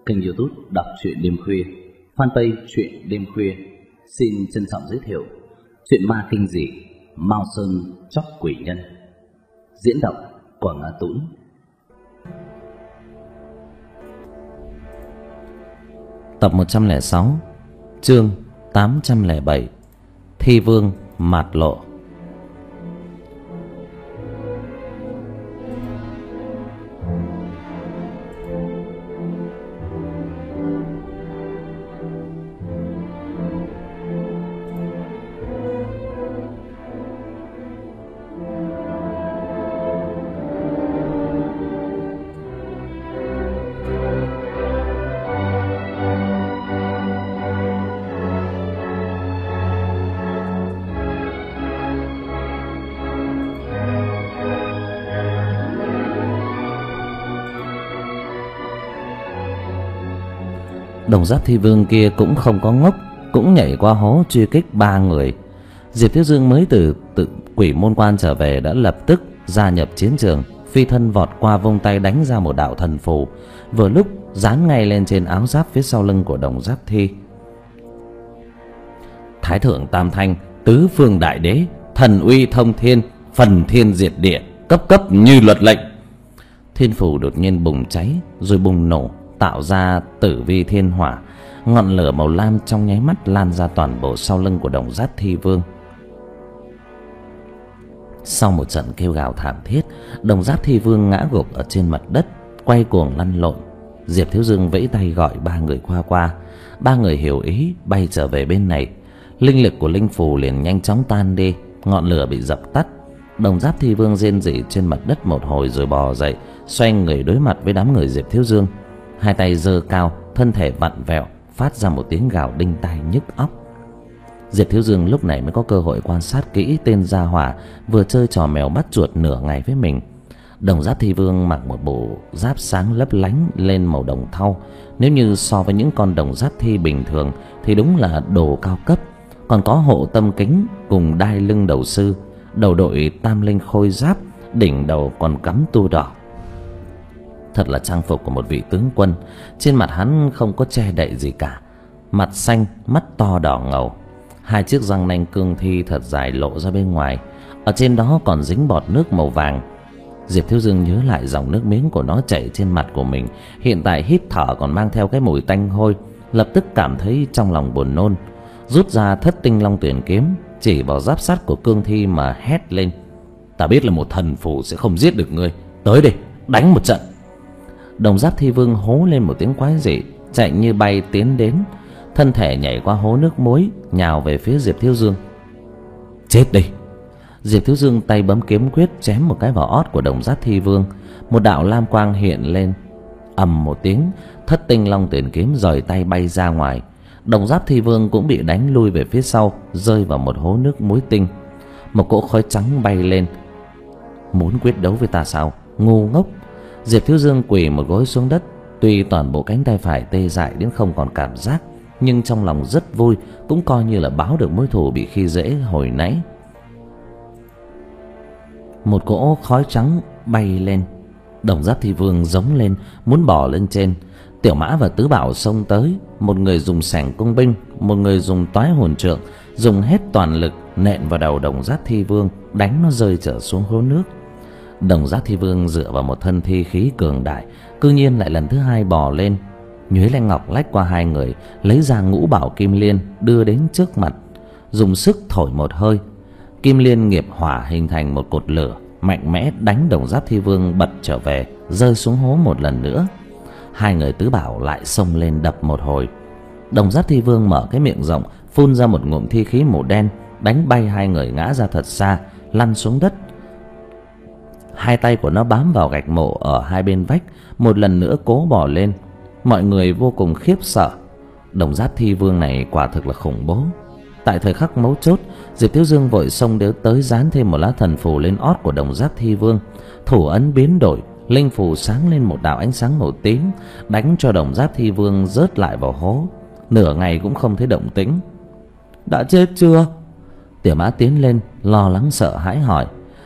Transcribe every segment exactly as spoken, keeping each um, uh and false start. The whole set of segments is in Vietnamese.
kênh YouTube Đọc truyện đêm khuya, fanpage truyện đêm khuya xin trân trọng giới thiệu truyện ma kinh dị Mao Sơn Chóc Quỷ Nhân, diễn đọc của Ngã Tũng. Tập một trăm lẻ sáu, chương tám trăm lẻ bảy, Thi Vương Mạt Lộ. Đồng Giáp Thi Vương kia cũng không có ngốc, cũng nhảy qua hố truy kích ba người. Diệp Thiếu Dương mới từ tự Quỷ Môn Quan trở về đã lập tức gia nhập chiến trường, phi thân vọt qua vung tay đánh ra một đạo thần phù, vừa lúc dán ngay lên trên áo giáp phía sau lưng của Đồng Giáp Thi. Thái thượng tam thanh, tứ phương đại đế, thần uy thông thiên, phần thiên diệt địa, cấp cấp như luật lệnh. Thiên phù đột nhiên bùng cháy rồi bùng nổ, tạo ra tử vi thiên hỏa, ngọn lửa màu lam trong nháy mắt lan ra toàn bộ sau lưng của Đồng Giáp Thi Vương. Sau một trận kêu gào thảm thiết, Đồng Giáp Thi Vương ngã gục ở trên mặt đất, quay cuồng lăn lộn. Diệp Thiếu Dương vẫy tay gọi ba người qua qua, ba người hiểu ý bay trở về bên này. Linh lực của linh phù liền nhanh chóng tan đi, ngọn lửa bị dập tắt. Đồng Giáp Thi Vương rên rỉ trên mặt đất một hồi rồi bò dậy, xoay người đối mặt với đám người Diệp Thiếu Dương. Hai tay giơ cao, thân thể vặn vẹo, phát ra một tiếng gào đinh tai nhức óc. Diệp Thiếu Dương lúc này mới có cơ hội quan sát kỹ tên gia hỏa vừa chơi trò mèo bắt chuột nửa ngày với mình. Đồng Giáp Thi Vương mặc một bộ giáp sáng lấp lánh lên màu đồng thau. Nếu như so với những con đồng giáp thi bình thường thì đúng là đồ cao cấp. Còn có hộ tâm kính cùng đai lưng đầu sư, đầu đội tam linh khôi giáp, đỉnh đầu còn cắm tu đỏ. Thật là trang phục của một vị tướng quân. Trên mặt hắn không có che đậy gì cả, mặt xanh, mắt to đỏ ngầu, hai chiếc răng nanh cương thi thật dài lộ ra bên ngoài, ở trên đó còn dính bọt nước màu vàng. Diệp Thiếu Dương nhớ lại dòng nước miếng của nó chảy trên mặt của mình, hiện tại hít thở còn mang theo cái mùi tanh hôi, lập tức cảm thấy trong lòng buồn nôn. Rút ra Thất Tinh Long Tuyển kiếm, chỉ vào giáp sắt của cương thi mà hét lên: "Ta biết là một thần phù sẽ không giết được ngươi, tới đây đánh một trận." Đồng Giáp Thi Vương hú lên một tiếng quái dị, chạy như bay tiến đến, thân thể nhảy qua hố nước muối, nhào về phía Diệp Thiếu Dương. "Chết đi!" Diệp Thiếu Dương tay bấm kiếm quyết chém một cái vào ót của Đồng Giáp Thi Vương. Một đạo lam quang hiện lên, ầm một tiếng, Thất Tinh Long Tuyển kiếm rời tay bay ra ngoài. Đồng Giáp Thi Vương cũng bị đánh lui về phía sau, rơi vào một hố nước muối tinh. Một cỗ khói trắng bay lên. "Muốn quyết đấu với ta sao, ngu ngốc!" Diệp Thiếu Dương quỳ một gối xuống đất. Tuy toàn bộ cánh tay phải tê dại đến không còn cảm giác, nhưng trong lòng rất vui, cũng coi như là báo được mối thù bị khi dễ hồi nãy. Một cỗ khói trắng bay lên. Đồng Giáp Thi Vương giống lên, muốn bò lên trên. Tiểu Mã và Tứ Bảo xông tới, một người dùng sẻng cung binh, một người dùng toái hồn trượng, dùng hết toàn lực nện vào đầu Đồng Giáp Thi Vương, đánh nó rơi trở xuống hố nước. Đồng Giáp Thi Vương dựa vào một thân thi khí cường đại, cư nhiên lại lần thứ hai bò lên. Nhuế Lanh Ngọc lách qua hai người, lấy ra Ngũ Bảo Kim Liên đưa đến trước mặt, dùng sức thổi một hơi. Kim Liên nghiệp hỏa hình thành một cột lửa, mạnh mẽ đánh Đồng Giáp Thi Vương bật trở về, rơi xuống hố một lần nữa. Hai người Tứ Bảo lại xông lên đập một hồi. Đồng Giáp Thi Vương mở cái miệng rộng, phun ra một ngụm thi khí màu đen, đánh bay hai người ngã ra thật xa, lăn xuống đất. Hai tay của nó bám vào gạch mộ ở hai bên vách, một lần nữa cố bò lên. Mọi người vô cùng khiếp sợ. Đồng Giáp Thi Vương này quả thực là khủng bố. Tại thời khắc mấu chốt, Diệp Thiếu Dương vội xông đến tới dán thêm một lá thần phù lên ót của Đồng Giáp Thi Vương. Thủ ấn biến đổi, linh phù sáng lên một đạo ánh sáng màu tím, đánh cho Đồng Giáp Thi Vương rớt lại vào hố. Nửa ngày cũng không thấy động tĩnh. "Đã chết chưa?" Tiểu Mã tiến lên lo lắng sợ hãi hỏi.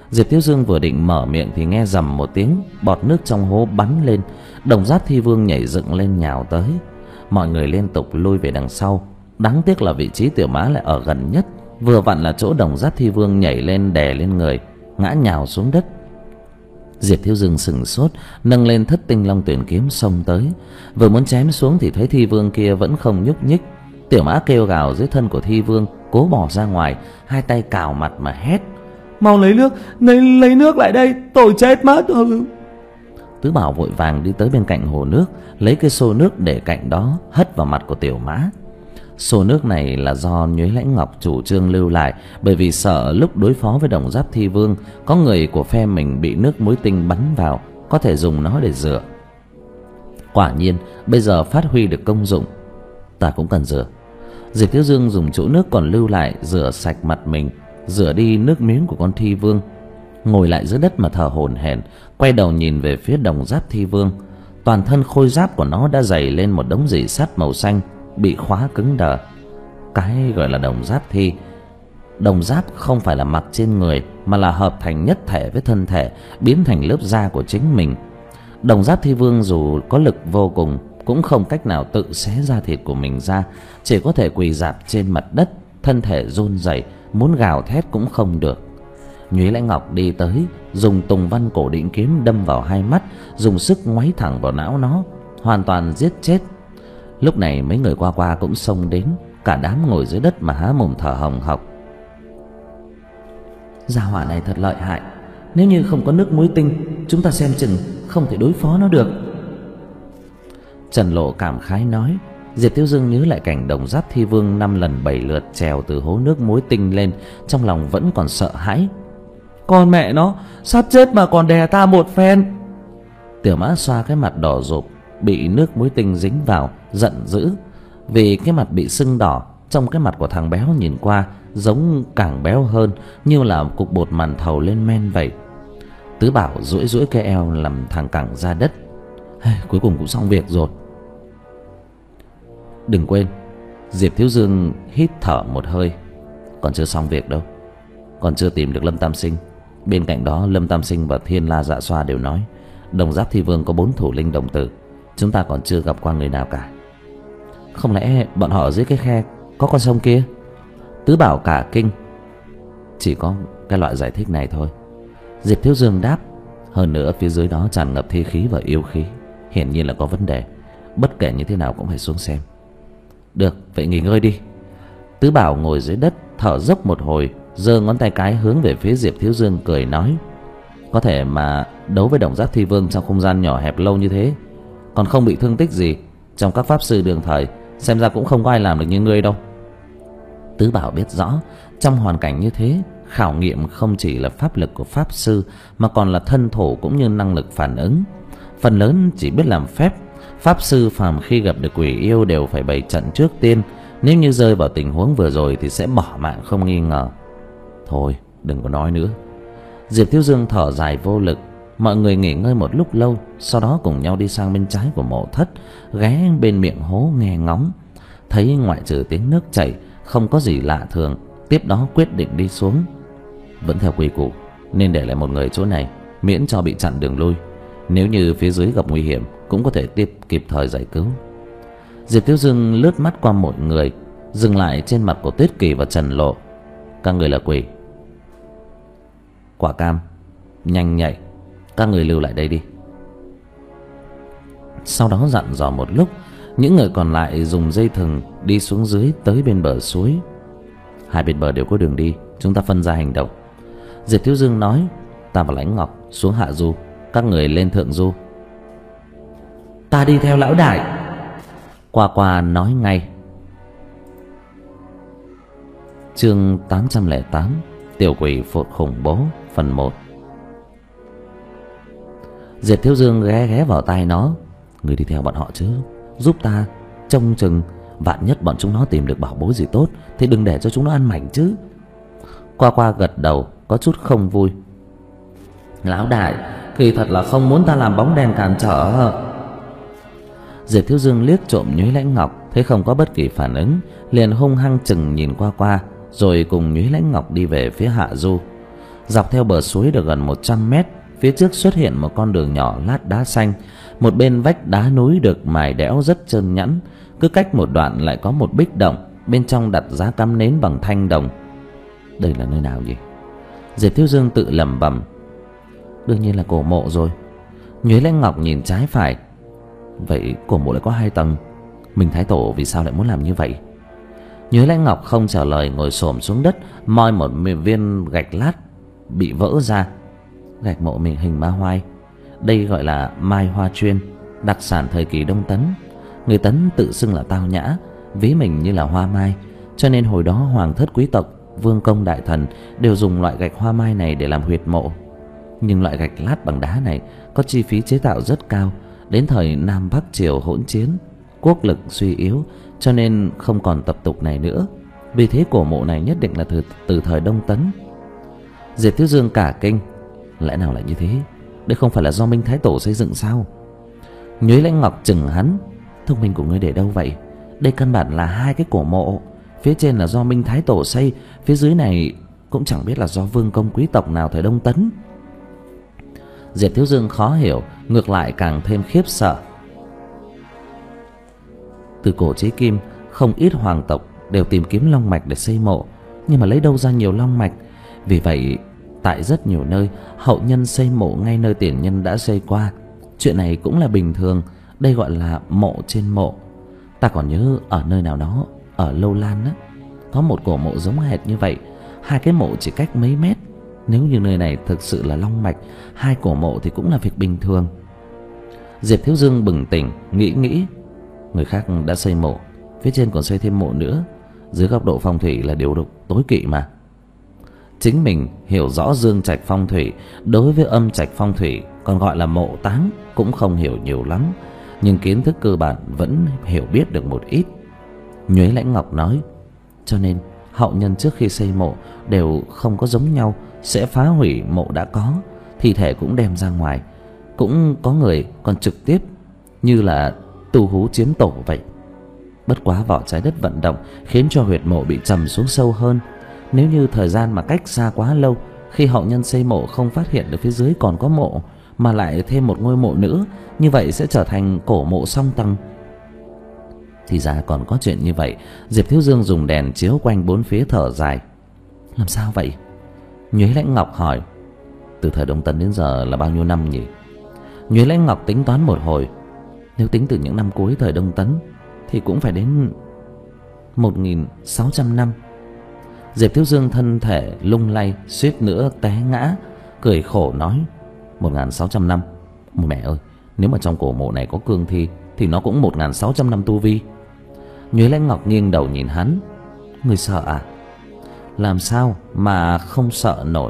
Diệp Thiếu Dương vừa định mở miệng thì nghe rầm một tiếng, bọt nước trong hố bắn lên. Đồng Giáp Thi Vương nhảy dựng lên nhào tới. Mọi người liên tục lui về đằng sau. Đáng tiếc là vị trí Tiểu Mã lại ở gần nhất, vừa vặn là chỗ Đồng Giáp Thi Vương nhảy lên đè lên người, ngã nhào xuống đất. Diệp Thiếu Dương sừng sốt, nâng lên Thất Tinh Long Tuyển kiếm xông tới, vừa muốn chém xuống thì thấy Thi Vương kia vẫn không nhúc nhích. Tiểu Mã kêu gào dưới thân của Thi Vương, cố bỏ ra ngoài, hai tay cào mặt mà hét: Mau lấy nước, lấy, lấy nước lại đây, tôi chết mất. Tứ Bảo vội vàng đi tới bên cạnh hồ nước, lấy cái xô nước để cạnh đó hất vào mặt của Tiểu Mã. Xô nước này là do Nhuế Lãnh Ngọc chủ trương lưu lại, bởi vì sợ lúc đối phó với Đồng Giáp Thi Vương có người của phe mình bị nước muối tinh bắn vào, có thể dùng nó để rửa. Quả nhiên bây giờ phát huy được công dụng. Ta cũng cần rửa. Diệp Thiếu Dương dùng chỗ nước còn lưu lại rửa sạch mặt mình, rửa đi nước miếng của con Thi Vương, ngồi lại dưới đất mà thở hổn hển, quay đầu nhìn về phía Đồng Giáp Thi Vương. Toàn thân khôi giáp của nó đã dày lên một đống rỉ sắt màu xanh, bị khóa cứng đờ. Cái gọi là đồng giáp thi, đồng giáp không phải là mặc trên người, mà là hợp thành nhất thể với thân thể, biến thành lớp da của chính mình. Đồng Giáp Thi Vương dù có lực vô cùng cũng không cách nào tự xé da thịt của mình ra, chỉ có thể quỳ rạp trên mặt đất, thân thể run rẩy, muốn gào thét cũng không được. Nhuế Lãnh Ngọc đi tới, dùng Tùng Văn Cổ Định kiếm đâm vào hai mắt, dùng sức ngoáy thẳng vào não nó, hoàn toàn giết chết. Lúc này mấy người qua qua cũng xông đến, cả đám ngồi dưới đất mà há mồm thở hồng hộc. Gia hỏa này thật lợi hại, nếu như không có nước muối tinh, chúng ta xem chừng không thể đối phó nó được. Trần Lộ cảm khái nói. Diệp Thiếu Dương nhớ lại cảnh Đồng Giáp Thi Vương năm lần bảy lượt trèo từ hố nước muối tinh lên, trong lòng vẫn còn sợ hãi. Con mẹ nó, sắp chết mà còn đè ta một phen. Tiểu Mã xoa cái mặt đỏ rộp, bị nước muối tinh dính vào, giận dữ. Vì cái mặt bị sưng đỏ, trong cái mặt của thằng béo nhìn qua giống càng béo hơn, như là cục bột màn thầu lên men vậy. Tứ Bảo duỗi duỗi cái eo làm thằng cẳng ra đất. Cuối cùng cũng xong việc rồi. Đừng quên, Diệp Thiếu Dương hít thở một hơi. Còn chưa xong việc đâu. Còn chưa tìm được Lâm Tam Sinh. Bên cạnh đó Lâm Tam Sinh và Thiên La Dạ Xoa đều nói Đồng Giáp Thi Vương có bốn thủ linh đồng tử, chúng ta còn chưa gặp qua người nào cả. Không lẽ bọn họ ở dưới cái khe có con sông kia? Tứ Bảo cả kinh. Chỉ có cái loại giải thích này thôi, Diệp Thiếu Dương đáp. Hơn nữa phía dưới đó tràn ngập thi khí và yêu khí, hiển nhiên là có vấn đề. Bất kể như thế nào cũng phải xuống xem. Được, vậy nghỉ ngơi đi. Tứ Bảo ngồi dưới đất thở dốc một hồi, giơ ngón tay cái hướng về phía Diệp Thiếu Dương cười nói: Có thể mà đấu với Đồng Giáp Thi Vương trong không gian nhỏ hẹp lâu như thế, còn không bị thương tích gì, trong các pháp sư đường thời xem ra cũng không có ai làm được như ngươi đâu. Tứ Bảo biết rõ trong hoàn cảnh như thế, khảo nghiệm không chỉ là pháp lực của pháp sư mà còn là thân thủ cũng như năng lực phản ứng. Phần lớn chỉ biết làm phép. Pháp sư phàm khi gặp được quỷ yêu đều phải bày trận trước tiên, nếu như rơi vào tình huống vừa rồi thì sẽ bỏ mạng không nghi ngờ. Thôi đừng có nói nữa. Diệp Thiếu Dương thở dài vô lực. Mọi người nghỉ ngơi một lúc lâu, sau đó cùng nhau đi sang bên trái của mộ thất, ghé bên miệng hố nghe ngóng. Thấy ngoại trừ tiếng nước chảy không có gì lạ thường, tiếp đó quyết định đi xuống. Vẫn theo quy củ, nên để lại một người chỗ này, miễn cho bị chặn đường lui. Nếu như phía dưới gặp nguy hiểm cũng có thể tiếp kịp thời giải cứu. Diệp Thiếu Dương lướt mắt qua mọi người, dừng lại trên mặt của Tuyết Kỳ và Trần Lộ. Các người là quỷ. Quả Cam, Nhanh Nhạy, các người lưu lại đây đi. Sau đó dặn dò một lúc, những người còn lại dùng dây thừng đi xuống dưới tới bên bờ suối. Hai bên bờ đều có đường đi, chúng ta phân ra hành động. Diệp Thiếu Dương nói: Ta và Lãnh Ngọc xuống hạ du, các người lên thượng du. Ta đi theo lão đại. Qua Qua nói ngay. Chương tám trăm lẻ tám, Tiểu Quỷ Phột Khủng Bố, phần một. Diệp Thiếu Dương ghé ghé vào tai nó: Người đi theo bọn họ chứ, giúp ta trông chừng, vạn nhất bọn chúng nó tìm được bảo bối gì tốt thì đừng để cho chúng nó ăn mảnh chứ. Qua Qua gật đầu, có chút không vui. Lão đại, kỳ thật là không muốn ta làm bóng đèn cản trở. Diệp Thiếu Dương liếc trộm Nhuế Lãnh Ngọc, thấy không có bất kỳ phản ứng, liền hung hăng chừng nhìn Qua Qua, rồi cùng Nhuế Lãnh Ngọc đi về phía hạ du. Dọc theo bờ suối được gần một trăm mét, phía trước xuất hiện một con đường nhỏ lát đá xanh. Một bên vách đá núi được mài đẽo rất trơn nhẵn, cứ cách một đoạn lại có một bích động, bên trong đặt giá cắm nến bằng thanh đồng. Đây là nơi nào nhỉ? Diệp Thiếu Dương tự lẩm bẩm. Đương nhiên là cổ mộ rồi. Nhuế Lãnh Ngọc nhìn trái phải. Vậy cổ mộ lại có hai tầng, Minh Thái Tổ vì sao lại muốn làm như vậy? Nhuế Lãnh Ngọc không trả lời, ngồi xổm xuống đất moi một viên gạch lát bị vỡ ra. Gạch mộ mình hình ma hoai. Đây gọi là mai hoa chuyên, đặc sản thời kỳ Đông Tấn. Người Tấn tự xưng là tao nhã, ví mình như là hoa mai, cho nên hồi đó hoàng thất quý tộc, vương công đại thần đều dùng loại gạch hoa mai này để làm huyệt mộ. Nhưng loại gạch lát bằng đá này có chi phí chế tạo rất cao. Đến thời Nam Bắc Triều hỗn chiến, quốc lực suy yếu, cho nên không còn tập tục này nữa. Vì thế cổ mộ này nhất định là từ, từ thời Đông Tấn. Diệp Thiếu Dương cả kinh. Lẽ nào lại như thế? Đây không phải là do Minh Thái Tổ xây dựng sao? Nhuế Lãnh Ngọc chừng hắn. Thông minh của ngươi để đâu vậy? Đây căn bản là hai cái cổ mộ. Phía trên là do Minh Thái Tổ xây, phía dưới này cũng chẳng biết là do vương công quý tộc nào thời Đông Tấn. Diệp Thiếu Dương khó hiểu, ngược lại càng thêm khiếp sợ. Từ cổ chí kim, không ít hoàng tộc đều tìm kiếm long mạch để xây mộ, nhưng mà lấy đâu ra nhiều long mạch? Vì vậy, tại rất nhiều nơi, hậu nhân xây mộ ngay nơi tiền nhân đã xây qua. Chuyện này cũng là bình thường, đây gọi là mộ trên mộ. Ta còn nhớ ở nơi nào đó, ở Lâu Lan á, có một cổ mộ giống hệt như vậy. Hai cái mộ chỉ cách mấy mét. Nếu như nơi này thực sự là long mạch, hai cổ mộ thì cũng là việc bình thường. Diệp Thiếu Dương bừng tỉnh, nghĩ nghĩ. Người khác đã xây mộ, phía trên còn xây thêm mộ nữa. Dưới góc độ phong thủy là điều độc tối kỵ mà. Chính mình hiểu rõ dương trạch phong thủy, đối với âm trạch phong thủy, còn gọi là mộ táng, cũng không hiểu nhiều lắm, nhưng kiến thức cơ bản vẫn hiểu biết được một ít. Nhuế Lãnh Ngọc nói, cho nên hậu nhân trước khi xây mộ đều không có giống nhau, sẽ phá hủy mộ đã có, thi thể cũng đem ra ngoài. Cũng có người còn trực tiếp như là tu hú chiếm tổ vậy. Bất quá vỏ trái đất vận động khiến cho huyệt mộ bị trầm xuống sâu hơn. Nếu như thời gian mà cách xa quá lâu, khi hậu nhân xây mộ không phát hiện được phía dưới còn có mộ, mà lại thêm một ngôi mộ nữa, như vậy sẽ trở thành cổ mộ song tầng. Thì ra còn có chuyện như vậy. Diệp Thiếu Dương dùng đèn chiếu quanh bốn phía thở dài. Làm sao vậy? Nhuế Lãnh Ngọc hỏi. Từ thời Đông Tấn đến giờ là bao nhiêu năm nhỉ? Nhuế Lãnh Ngọc tính toán một hồi. Nếu tính từ những năm cuối thời Đông Tấn thì cũng phải đến một nghìn sáu trăm năm. Diệp Thiếu Dương thân thể lung lay, suýt nữa té ngã, cười khổ nói, một nghìn sáu trăm năm. Mẹ ơi, nếu mà trong cổ mộ này có cương thi thì nó cũng một nghìn sáu trăm năm tu vi. Nhuế Lãnh Ngọc nghiêng đầu nhìn hắn. Người sợ à? Làm sao mà không sợ nổi?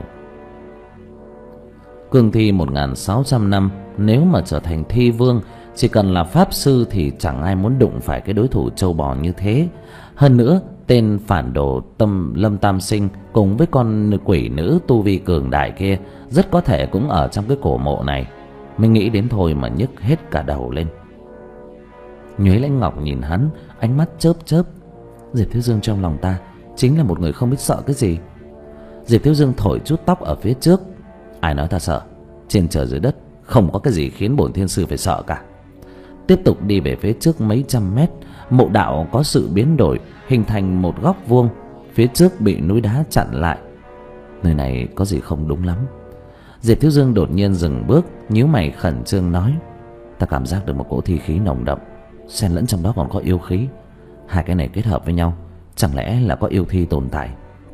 Cương thi một nghìn sáu trăm năm, nếu mà trở thành thi vương, chỉ cần là pháp sư thì chẳng ai muốn đụng phải cái đối thủ trâu bò như thế. Hơn nữa, tên phản đồ Tâm Lâm Tam Sinh cùng với con quỷ nữ tu vi cường đại kia rất có thể cũng ở trong cái cổ mộ này. Mình nghĩ đến thôi mà nhức hết cả đầu lên. Nhuế Lãnh Ngọc nhìn hắn, ánh mắt chớp chớp. Diệp Thiếu Dương trong lòng ta chính là một người không biết sợ cái gì. Diệp Thiếu Dương thổi chút tóc ở phía trước. Ai nói ta sợ? Trên trời dưới đất không có cái gì khiến bổn thiên sư phải sợ cả. Tiếp tục đi về phía trước mấy trăm mét, mộ đạo có sự biến đổi, hình thành một góc vuông. Phía trước bị núi đá chặn lại. Nơi này có gì không đúng lắm. Diệp Thiếu Dương đột nhiên dừng bước, nhíu mày khẩn trương nói, ta cảm giác được một cỗ thi khí nồng đậm, xen lẫn trong đó còn có yêu khí. Hai cái này kết hợp với nhau, chẳng lẽ là có yêu thi tồn tại?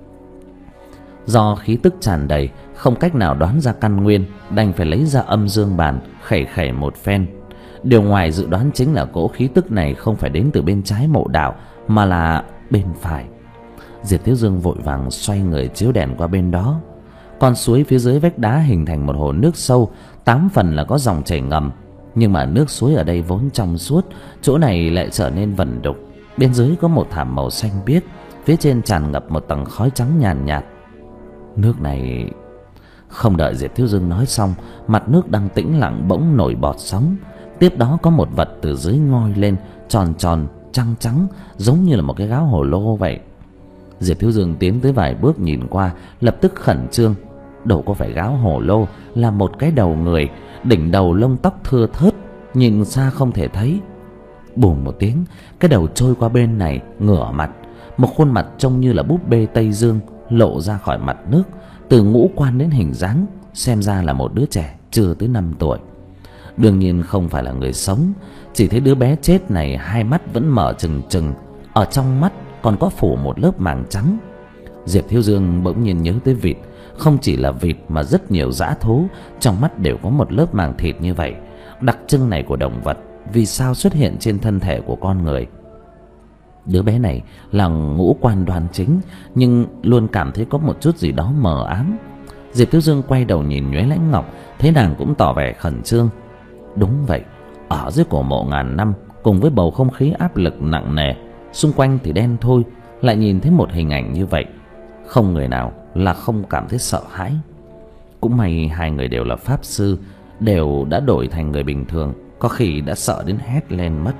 Do khí tức tràn đầy, không cách nào đoán ra căn nguyên, đành phải lấy ra âm dương bàn khẩy khẩy một phen. Điều ngoài dự đoán chính là cỗ khí tức này không phải đến từ bên trái mộ đạo, mà là bên phải. Diệp Thiếu Dương vội vàng xoay người chiếu đèn qua bên đó. Con suối phía dưới vách đá hình thành một hồ nước sâu, tám phần là có dòng chảy ngầm, nhưng mà nước suối ở đây vốn trong suốt, chỗ này lại trở nên vẩn đục. Bên dưới có một thảm màu xanh biếc, phía trên tràn ngập một tầng khói trắng nhàn nhạt, nhạt. Nước này... Không đợi Diệp Thiếu Dương nói xong, mặt nước đang tĩnh lặng bỗng nổi bọt sóng. Tiếp đó có một vật từ dưới ngoi lên, tròn tròn, trắng trắng, giống như là một cái gáo hồ lô vậy. Diệp Thiếu Dương tiến tới vài bước nhìn qua, lập tức khẩn trương. đâu có phải gáo hổ lô, là một cái đầu người, đỉnh đầu lông tóc thưa thớt, nhìn xa không thể thấy. Bùm một tiếng, cái đầu trôi qua bên này, ngửa mặt, một khuôn mặt trông như là búp bê Tây Dương lộ ra khỏi mặt nước. Từ ngũ quan đến hình dáng xem ra là một đứa trẻ chưa tới năm tuổi. Đương nhiên không phải là người sống. Chỉ thấy đứa bé chết này hai mắt vẫn mở trừng trừng, ở trong mắt còn có phủ một lớp màng trắng. Diệp Thiếu Dương bỗng nhiên nhớ tới vịt. Không chỉ là vịt mà rất nhiều dã thú trong mắt đều có một lớp màng thịt như vậy. Đặc trưng này của động vật vì sao xuất hiện trên thân thể của con người? Đứa bé này là ngũ quan đoan chính, nhưng luôn cảm thấy có một chút gì đó mờ ám. Diệp Thiếu Dương quay đầu nhìn Nhuế Lãnh Ngọc, thấy nàng cũng tỏ vẻ khẩn trương. Đúng vậy, ở dưới cổ mộ ngàn năm, cùng với bầu không khí áp lực nặng nề, xung quanh thì đen thôi, lại nhìn thấy một hình ảnh như vậy, không người nào là không cảm thấy sợ hãi. Cũng may hai người đều là pháp sư, đều đã đổi thành người bình thường, có khi đã sợ đến hét lên mất.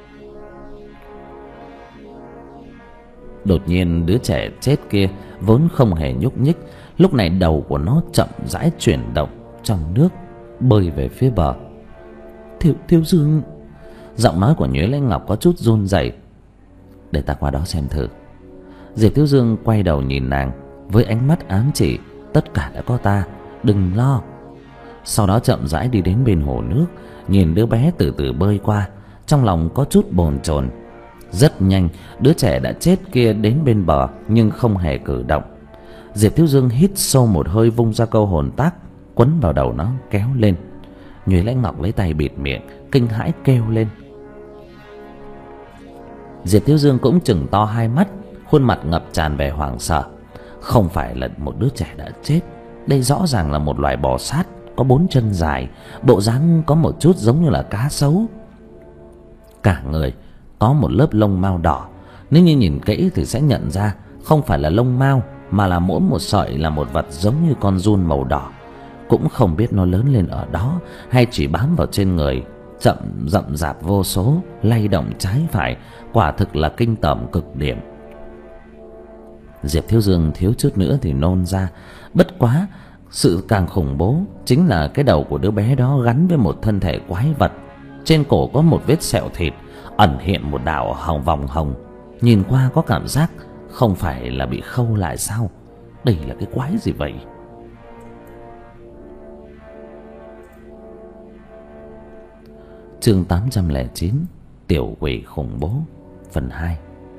Đột nhiên đứa trẻ chết kia vốn không hề nhúc nhích, lúc này đầu của nó chậm rãi chuyển động trong nước, bơi về phía bờ. Thiếu, thiếu Dương. Giọng nói của Nhuế Lãnh Ngọc có chút run rẩy. Để ta qua đó xem thử. Diệp Thiếu Dương quay đầu nhìn nàng với ánh mắt ám chỉ, tất cả đã có ta, đừng lo. Sau đó chậm rãi đi đến bên hồ nước, nhìn đứa bé từ từ bơi qua, trong lòng có chút bồn chồn. Rất nhanh đứa trẻ đã chết kia đến bên bờ nhưng không hề cử động. Diệp Thiếu Dương hít sâu một hơi, vung ra câu hồn tác quấn vào đầu nó kéo lên. Nhuế Lãnh Ngọc lấy tay bịt miệng, kinh hãi kêu lên. Diệp Thiếu Dương cũng chừng to hai mắt, khuôn mặt ngập tràn vẻ hoảng sợ. Không phải là một đứa trẻ đã chết, đây rõ ràng là một loài bò sát có bốn chân dài, bộ dáng có một chút giống như là cá sấu. Cả người có một lớp lông mao đỏ, nếu như nhìn kỹ thì sẽ nhận ra không phải là lông mao, mà là mỗi một sợi là một vật giống như con giun màu đỏ. Cũng không biết nó lớn lên ở đó hay chỉ bám vào trên người, chậm rậm rạp vô số, lay động trái phải, quả thực là kinh tởm cực điểm. Diệp Thiếu Dương thiếu chút nữa thì nôn ra. Bất quá sự càng khủng bố chính là cái đầu của đứa bé đó gắn với một thân thể quái vật. Trên cổ có một vết sẹo thịt, ẩn hiện một đạo hồng vòng hồng, nhìn qua có cảm giác không phải là bị khâu lại sao? Đây là cái quái gì vậy? Chương tám trăm lẻ chín, Tiểu quỷ khủng bố, phần hai.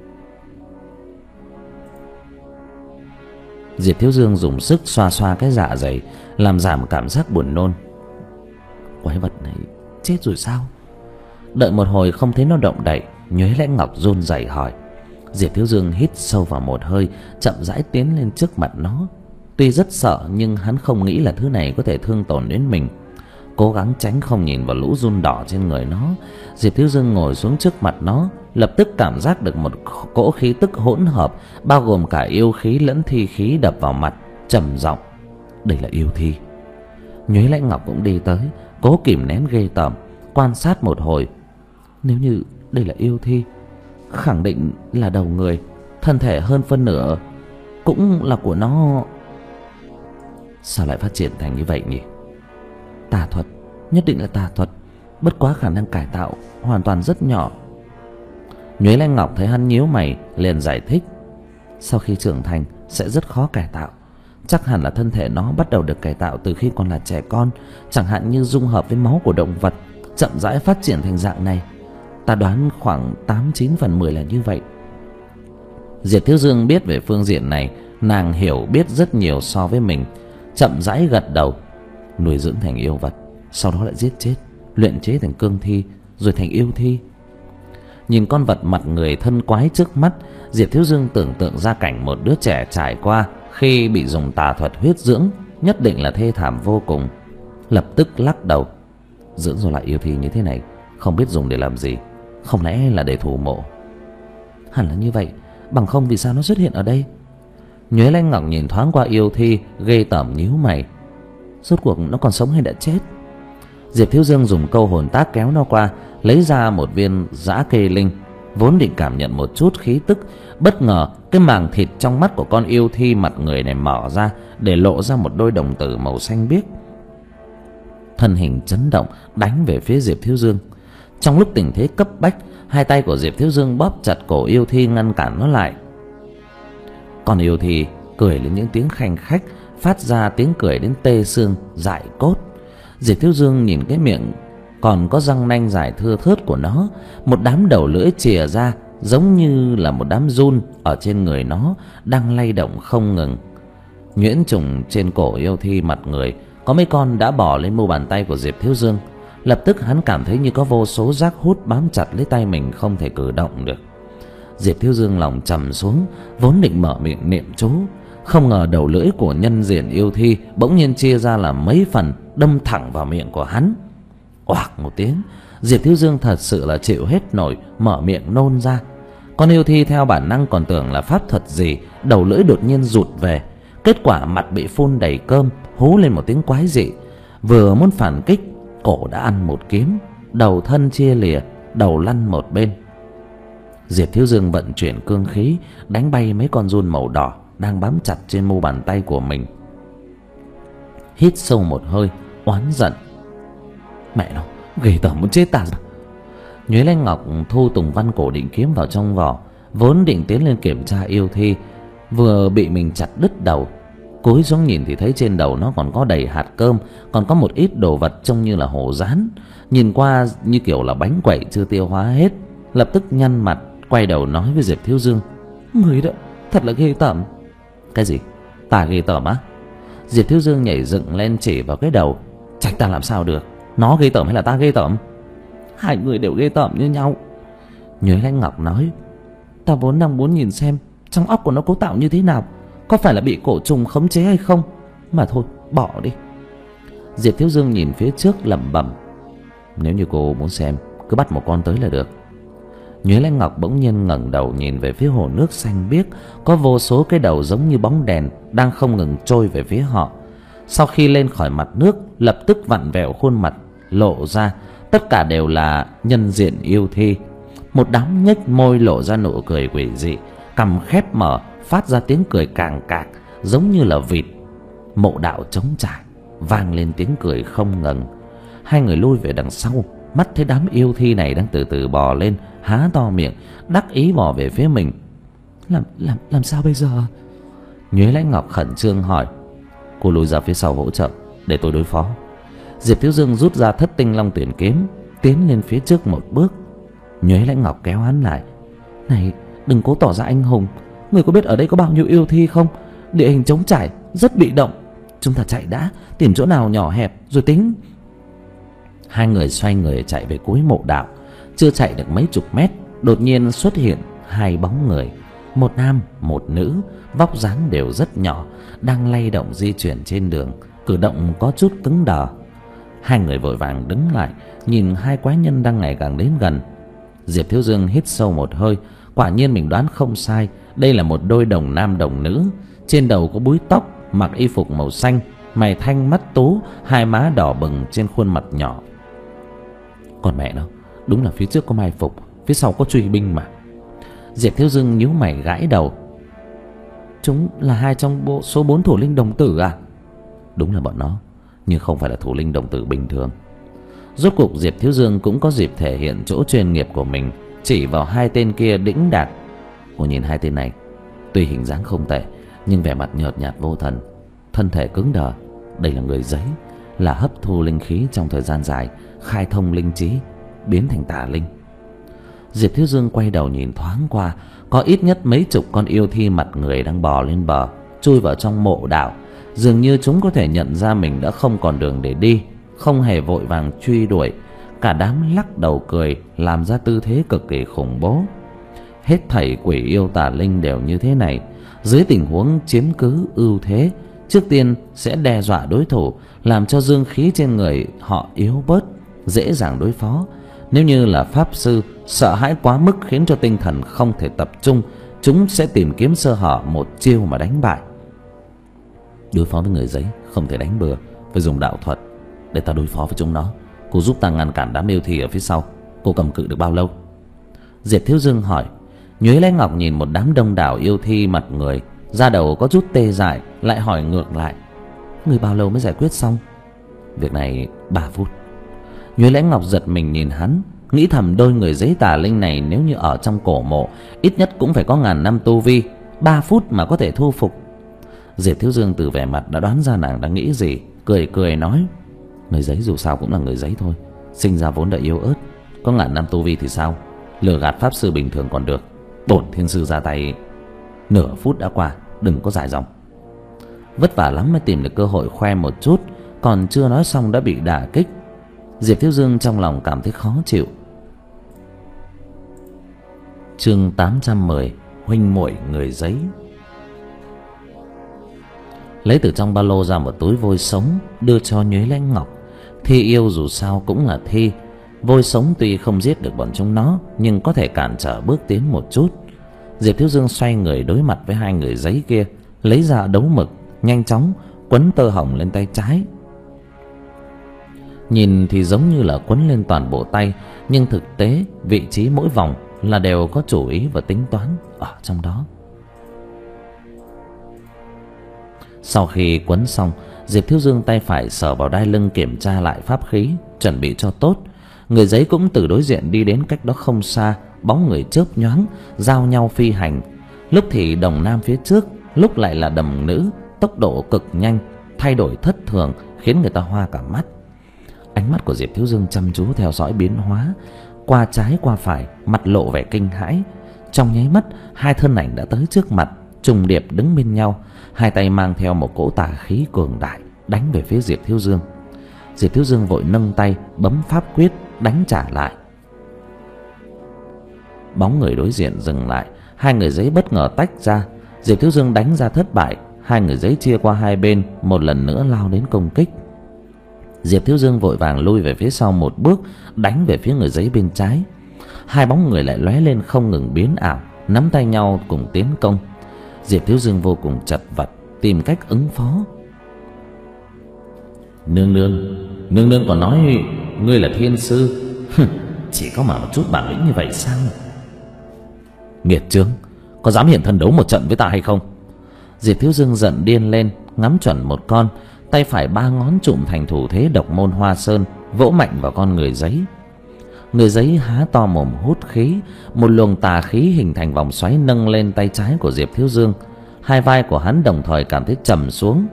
Diệp Thiếu Dương dùng sức xoa xoa cái dạ dày, làm giảm cảm giác buồn nôn. Quái vật này chết rồi sao? Đợi một hồi không thấy nó động đậy, Nhuế Lãnh Ngọc run rẩy hỏi. Diệp Thiếu Dương hít sâu vào một hơi, chậm rãi tiến lên trước mặt nó. Tuy rất sợ nhưng hắn không nghĩ là thứ này có thể thương tổn đến mình. Cố gắng tránh không nhìn vào lũ run đỏ trên người nó, Diệp Thiếu Dương ngồi xuống trước mặt nó, lập tức cảm giác được một cỗ khí tức hỗn hợp, bao gồm cả yêu khí lẫn thi khí đập vào mặt, trầm giọng. Đây là yêu thi. Nhuế Lãnh Ngọc cũng đi tới, cố kìm nén ghê tởm, quan sát một hồi. Nếu như đây là yêu thi, khẳng định là đầu người, thân thể hơn phân nửa cũng là của nó. Sao lại phát triển thành như vậy nhỉ? Tà thuật, nhất định là tà thuật. Bất quá khả năng cải tạo hoàn toàn rất nhỏ. Nhuế Lãnh Ngọc thấy hắn nhíu mày, liền giải thích. Sau khi trưởng thành sẽ rất khó cải tạo. Chắc hẳn là thân thể nó bắt đầu được cải tạo từ khi còn là trẻ con, chẳng hạn như dung hợp với máu của động vật, chậm rãi phát triển thành dạng này. Ta đoán khoảng tám chín phần mười là như vậy. Diệp Thiếu Dương biết về phương diện này, nàng hiểu biết rất nhiều so với mình, chậm rãi gật đầu. Nuôi dưỡng thành yêu vật, sau đó lại giết chết, luyện chế thành cương thi, rồi thành yêu thi. Nhìn con vật mặt người thân quái trước mắt, Diệp Thiếu Dương tưởng tượng ra cảnh một đứa trẻ trải qua khi bị dùng tà thuật huyết dưỡng, nhất định là thê thảm vô cùng. Lập tức lắc đầu. Dưỡng rồi lại yêu thi như thế này, không biết dùng để làm gì. Không lẽ là để thủ mộ? Hẳn là như vậy, bằng không vì sao nó xuất hiện ở đây? Nhuế Lãnh Ngọc nhìn thoáng qua yêu thi, ghê tởm nhíu mày. Rốt cuộc nó còn sống hay đã chết? Diệp Thiếu Dương dùng câu hồn tác kéo nó qua, lấy ra một viên dã kê linh, vốn định cảm nhận một chút khí tức, bất ngờ cái màng thịt trong mắt của con yêu thi mặt người này mở ra, để lộ ra một đôi đồng tử màu xanh biếc. Thân hình chấn động đánh về phía Diệp Thiếu Dương. Trong lúc tình thế cấp bách, hai tay của Diệp Thiếu Dương bóp chặt cổ yêu thi ngăn cản nó lại. Con yêu thi cười lên những tiếng khanh khách, phát ra tiếng cười đến tê xương dại cốt. Diệp Thiếu Dương nhìn cái miệng còn có răng nanh dài thưa thớt của nó, một đám đầu lưỡi chìa ra giống như là một đám giun ở trên người nó đang lay động không ngừng. Nhuyễn trùng trên cổ yêu thi mặt người có mấy con đã bò lên mu bàn tay của Diệp Thiếu Dương. Lập tức hắn cảm thấy như có vô số giác hút bám chặt lấy tay mình, không thể cử động được. Diệp Thiếu Dương lòng trầm xuống, vốn định mở miệng niệm chú, không ngờ đầu lưỡi của nhân diện yêu thi bỗng nhiên chia ra làm mấy phần, đâm thẳng vào miệng của hắn. Oạc một tiếng, Diệp Thiếu Dương thật sự là chịu hết nổi, mở miệng nôn ra. Con yêu thi theo bản năng còn tưởng là pháp thuật gì, đầu lưỡi đột nhiên rụt về. Kết quả mặt bị phun đầy cơm, hú lên một tiếng quái dị. Vừa muốn phản kích, cổ đã ăn một kiếm, đầu thân chia lìa, đầu lăn một bên. Diệp Thiếu Dương vận chuyển cương khí, đánh bay mấy con giun màu đỏ đang bám chặt trên mu bàn tay của mình. Hít sâu một hơi, oán giận. Mẹ nó, ghê tởm muốn chết ta. Nhuế Lanh Ngọc thu Tùng Văn cổ định kiếm vào trong vỏ, vốn định tiến lên kiểm tra yêu thi, vừa bị mình chặt đứt đầu. Cúi xuống nhìn thì thấy trên đầu nó còn có đầy hạt cơm, còn có một ít đồ vật trông như là hổ rán, nhìn qua như kiểu là bánh quẩy chưa tiêu hóa hết. Lập tức nhăn mặt, quay đầu nói với Diệp Thiếu Dương: Người đó thật là ghê tởm. Cái gì? Ta ghê tởm á? Diệp Thiếu Dương nhảy dựng lên chỉ vào cái đầu. Trách ta làm sao được, nó ghê tởm hay là ta ghê tởm? Hai người đều ghê tởm như nhau. Nhuế Lanh Ngọc nói: Ta vốn đang muốn nhìn xem trong óc của nó cấu tạo như thế nào, có phải là bị cổ trùng khống chế hay không. Mà thôi, bỏ đi. Diệp Thiếu Dương nhìn phía trước lẩm bẩm: Nếu như cô muốn xem, cứ bắt một con tới là được. Nhuế Lanh Ngọc bỗng nhiên ngẩng đầu nhìn về phía hồ nước xanh biếc, có vô số cái đầu giống như bóng đèn đang không ngừng trôi về phía họ. Sau khi lên khỏi mặt nước, lập tức vặn vẹo khuôn mặt lộ ra, tất cả đều là nhân diện yêu thi. Một đám nhếch môi lộ ra nụ cười quỷ dị, cằm khép mở phát ra tiếng cười càng cạc giống như là vịt. Mộ đạo trống trải vang lên tiếng cười không ngừng. Hai người lui về đằng sau, mắt thấy đám yêu thi này đang từ từ bò lên, há to miệng đắc ý bò về phía mình. Làm làm làm sao bây giờ? Nhuế Lãnh Ngọc khẩn trương hỏi. Cô lùi ra phía sau hỗ trợ, để tôi đối phó. Diệp Thiếu Dương rút ra Thất Tinh Long Tuyển kiếm, tiến lên phía trước một bước. Nhuế Lãnh Ngọc kéo hắn lại. Này, đừng cố tỏ ra anh hùng. Người có biết ở đây có bao nhiêu yêu thi không? Địa hình trống trải, rất bị động. Chúng ta chạy đã, tìm chỗ nào nhỏ hẹp rồi tính. Hai người xoay người chạy về cuối mộ đạo. Chưa chạy được mấy chục mét, đột nhiên xuất hiện hai bóng người, một nam một nữ, vóc dáng đều rất nhỏ, đang lay động di chuyển trên đường, cử động có chút cứng đờ. Hai người vội vàng đứng lại, nhìn hai quái nhân đang ngày càng đến gần. Diệp Thiếu Dương hít sâu một hơi, quả nhiên mình đoán không sai, đây là một đôi đồng nam đồng nữ. Trên đầu có búi tóc, mặc y phục màu xanh, mày thanh mắt tú, hai má đỏ bừng trên khuôn mặt nhỏ. Còn mẹ nó, đúng là phía trước có mai phục, phía sau có truy binh mà. Diệp Thiếu Dương nhíu mày gãi đầu. Chúng là hai trong bộ số bốn thủ linh đồng tử à? Đúng là bọn nó, nhưng không phải là thủ linh đồng tử bình thường. Rốt cuộc Diệp Thiếu Dương cũng có dịp thể hiện chỗ chuyên nghiệp của mình, chỉ vào hai tên kia đĩnh đạc. Cô nhìn hai tên này, tuy hình dáng không tệ, nhưng vẻ mặt nhợt nhạt vô thần, thân thể cứng đờ. Đây là người giấy, là hấp thu linh khí trong thời gian dài, khai thông linh trí, biến thành tà linh. Diệp Thiếu Dương quay đầu nhìn thoáng qua, có ít nhất mấy chục con yêu thi mặt người đang bò lên bờ, chui vào trong mộ đạo. Dường như chúng có thể nhận ra mình đã không còn đường để đi, không hề vội vàng truy đuổi. Cả đám lắc đầu cười, làm ra tư thế cực kỳ khủng bố. Hết thảy quỷ yêu tà linh đều như thế này. Dưới tình huống chiếm cứ ưu thế, trước tiên sẽ đe dọa đối thủ, làm cho dương khí trên người họ yếu bớt, dễ dàng đối phó. Nếu như là pháp sư, sợ hãi quá mức khiến cho tinh thần không thể tập trung, chúng sẽ tìm kiếm sơ hở một chiêu mà đánh bại. Đối phó với người giấy không thể đánh bừa, phải dùng đạo thuật. Để ta đối phó với chúng nó, cô giúp ta ngăn cản đám yêu thi ở phía sau. Cô cầm cự được bao lâu? Diệp Thiếu Dương hỏi. Nhuế Lấy Ngọc nhìn một đám đông đảo yêu thi mặt người, da đầu có chút tê dại, lại hỏi ngược lại: Người bao lâu mới giải quyết xong? Việc này ba phút. Nhuế Lấy Ngọc giật mình nhìn hắn, nghĩ thầm đôi người giấy tà linh này nếu như ở trong cổ mộ ít nhất cũng phải có ngàn năm tu vi, ba phút mà có thể thu phục. Diệp Thiếu Dương từ vẻ mặt đã đoán ra nàng đang nghĩ gì, cười cười nói: Người giấy dù sao cũng là người giấy thôi, sinh ra vốn đã yếu ớt, có ngàn năm tu vi thì sao, lừa gạt pháp sư bình thường còn được, bổn thiên sư ra tay nửa phút đã qua, đừng có dài dòng. Vất vả lắm mới tìm được cơ hội khoe một chút, còn chưa nói xong đã bị đả kích. Diệp Thiếu Dương trong lòng cảm thấy khó chịu. Chương tám trăm mười: Huynh muội người giấy. Lấy từ trong ba lô ra một túi vôi sống, đưa cho Nhuế Lấy Ngọc. Thi yêu dù sao cũng là thi, vôi sống tuy không giết được bọn chúng nó, nhưng có thể cản trở bước tiến một chút. Diệp Thiếu Dương xoay người đối mặt với hai người giấy kia, lấy ra đấu mực, nhanh chóng quấn tơ hồng lên tay trái. Nhìn thì giống như là quấn lên toàn bộ tay, nhưng thực tế vị trí mỗi vòng là đều có chủ ý và tính toán ở trong đó. Sau khi quấn xong, Diệp Thiếu Dương tay phải sờ vào đai lưng kiểm tra lại pháp khí, chuẩn bị cho tốt. Người giấy cũng từ đối diện đi đến cách đó không xa, bóng người chớp nhoáng giao nhau phi hành. Lúc thì đồng nam phía trước, lúc lại là đồng nữ, tốc độ cực nhanh, thay đổi thất thường khiến người ta hoa cả mắt. Ánh mắt của Diệp Thiếu Dương chăm chú theo dõi biến hóa, qua trái qua phải, mặt lộ vẻ kinh hãi. Trong nháy mắt, hai thân ảnh đã tới trước mặt, trùng điệp đứng bên nhau, hai tay mang theo một cỗ tà khí cường đại đánh về phía Diệp Thiếu Dương. Diệp Thiếu Dương vội nâng tay bấm pháp quyết đánh trả lại. Bóng người đối diện dừng lại, hai người giấy bất ngờ tách ra. Diệp Thiếu Dương đánh ra thất bại, hai người giấy chia qua hai bên, một lần nữa lao đến công kích. Diệp Thiếu Dương vội vàng lui về phía sau một bước, đánh về phía người giấy bên trái. Hai bóng người lại lóe lên không ngừng biến ảo, nắm tay nhau cùng tiến công. Diệp Thiếu Dương vô cùng chật vật, tìm cách ứng phó. Nương nương, nương nương còn nói ngươi là thiên sư. Chỉ có mà một chút bản lĩnh như vậy sao? Nghiệt chướng, có dám hiện thân đấu một trận với ta hay không? Diệp Thiếu Dương giận điên lên, ngắm chuẩn một con, tay phải ba ngón trụm thành thủ thế độc môn hoa sơn, vỗ mạnh vào con người giấy. Người giấy há to mồm hút khí, một luồng tà khí hình thành vòng xoáy nâng lên tay trái của Diệp Thiếu Dương. Hai vai của hắn đồng thời cảm thấy trầm xuống.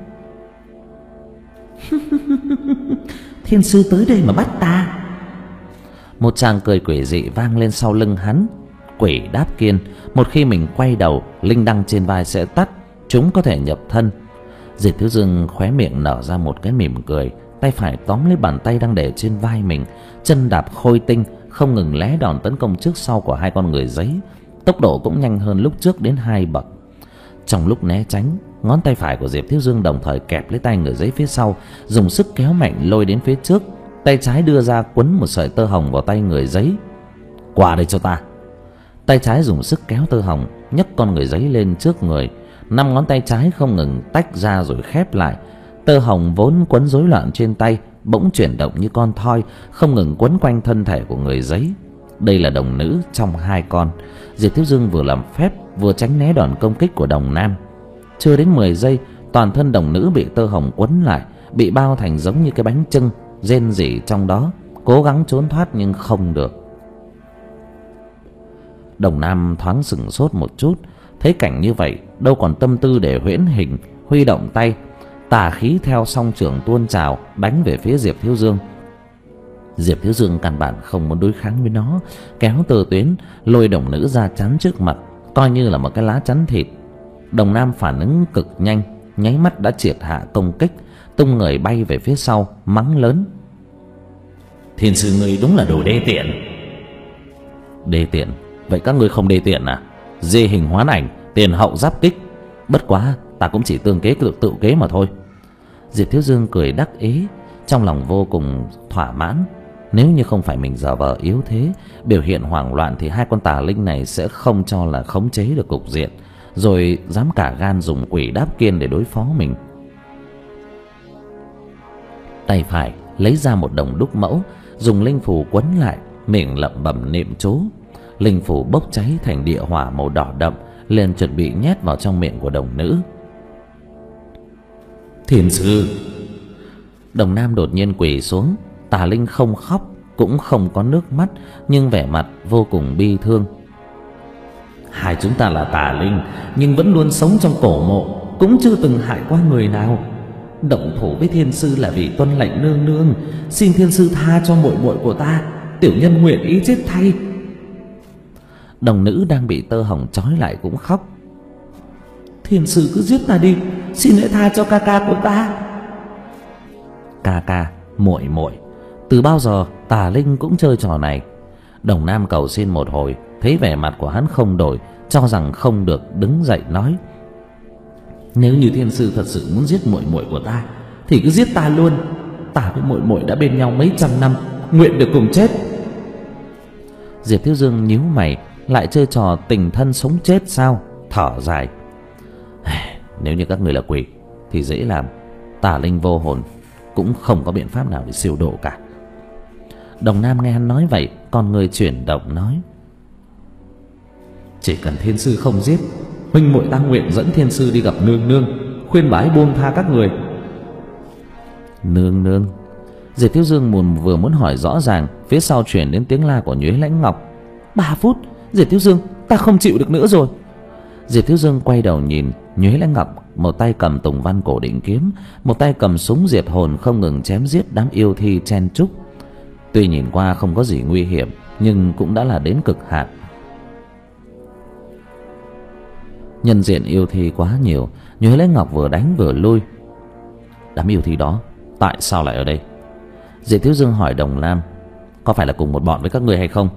Thiên sư tới đây mà bắt ta. Một tràng cười quỷ dị vang lên sau lưng hắn. Quỷ đáp kiên, một khi mình quay đầu, linh đăng trên vai sẽ tắt, chúng có thể nhập thân. Diệp Thiếu Dương khóe miệng nở ra một cái mỉm cười, tay phải tóm lấy bàn tay đang để trên vai mình, chân đạp khôi tinh, không ngừng lé đòn tấn công trước sau của hai con người giấy. Tốc độ cũng nhanh hơn lúc trước đến hai bậc. Trong lúc né tránh, ngón tay phải của Diệp Thiếu Dương đồng thời kẹp lấy tay người giấy phía sau, dùng sức kéo mạnh lôi đến phía trước. Tay trái đưa ra quấn một sợi tơ hồng vào tay người giấy. Qua đây cho ta. Tay trái dùng sức kéo tơ hồng, nhấc con người giấy lên trước người. Năm ngón tay trái không ngừng tách ra rồi khép lại. Tơ hồng vốn quấn rối loạn trên tay bỗng chuyển động như con thoi, không ngừng quấn quanh thân thể của người giấy. Đây là đồng nữ trong hai con. Diệp Thiếu Dương vừa làm phép vừa tránh né đòn công kích của đồng nam. Chưa đến mười giây, toàn thân đồng nữ bị tơ hồng quấn lại, bị bao thành giống như cái bánh chưng, rên rỉ trong đó, cố gắng trốn thoát nhưng không được. Đồng nam thoáng sửng sốt một chút, thấy cảnh như vậy đâu còn tâm tư để huyễn hình, huy động tay, tà khí theo song trường tuôn trào đánh về phía Diệp Thiếu Dương. Diệp Thiếu Dương căn bản không muốn đối kháng với nó, kéo tơ tuyến lôi đồng nữ ra chắn trước mặt, coi như là một cái lá chắn thịt. Đồng nam phản ứng cực nhanh, nháy mắt đã triệt hạ công kích, tung người bay về phía sau, mắng lớn: Thiên sư ngươi đúng là đồ đê tiện. Đê tiện? Vậy các ngươi không đê tiện à? Dê hình hoán ảnh, tiền hậu giáp kích. Bất quá ta cũng chỉ tương kế tự, tự kế mà thôi. Diệp Thiếu Dương cười đắc ý, trong lòng vô cùng thỏa mãn. Nếu như không phải mình giả vờ yếu thế, biểu hiện hoảng loạn, thì hai con tà linh này sẽ không cho là khống chế được cục diện, rồi dám cả gan dùng quỷ đáp kiên để đối phó mình. Tay phải lấy ra một đồng đúc mẫu, dùng linh phù quấn lại, miệng lẩm bẩm niệm chú. linh phủ bốc cháy thành địa hỏa màu đỏ đậm, liền chuẩn bị nhét vào trong miệng của đồng nữ. Thiên sư! Đồng nam đột nhiên quỳ xuống. Tà Linh không khóc cũng không có nước mắt, nhưng vẻ mặt vô cùng bi thương. Hai chúng ta là tà linh, nhưng vẫn luôn sống trong cổ mộ, cũng chưa từng hại qua người nào. Động thủ với thiên sư là vì tuân lệnh nương nương, xin thiên sư tha cho muội muội của ta, tiểu nhân nguyện ý chết thay. Đồng nữ đang bị tơ hồng trói lại cũng khóc. Thiên sư cứ giết ta đi, xin hãy tha cho ca ca của ta. Ca ca, muội muội, từ bao giờ Tà Linh cũng chơi trò này. Đồng nam cầu xin một hồi, thấy vẻ mặt của hắn không đổi, cho rằng không được, đứng dậy nói: Nếu như thiên sư thật sự muốn giết muội muội của ta thì cứ giết ta luôn. Ta với muội muội đã bên nhau mấy trăm năm, nguyện được cùng chết. Diệp Thiếu Dương nhíu mày, lại chơi trò tình thân sống chết sao? Thở dài: Nếu như các người là quỷ thì dễ làm. Tà Linh vô hồn, cũng không có biện pháp nào để siêu độ cả. Đồng nam nghe hắn nói vậy, con người chuyển động nói: Chỉ cần thiên sư không giết, huynh muội ta nguyện dẫn thiên sư đi gặp nương nương, khuyên bái buông tha các người. Nương nương? Diệp Thiếu Dương muốn vừa muốn hỏi rõ ràng, phía sau chuyển đến tiếng la của Nhuế Lãnh Ngọc: Ba phút, Diệp Thiếu Dương, ta không chịu được nữa rồi. Diệp Thiếu Dương quay đầu nhìn, Nhuế Lãnh Ngọc một tay cầm Tùng Văn cổ định kiếm, một tay cầm súng diệt hồn, không ngừng chém giết đám yêu thi chen chúc. Tuy nhìn qua không có gì nguy hiểm, nhưng cũng đã là đến cực hạn. Nhân diện yêu thi quá nhiều, Nhuế Lãnh Ngọc vừa đánh vừa lui. Đám yêu thi đó tại sao lại ở đây? Diệp Thiếu Dương hỏi Đồng Nam: Có phải là cùng một bọn với các người hay không?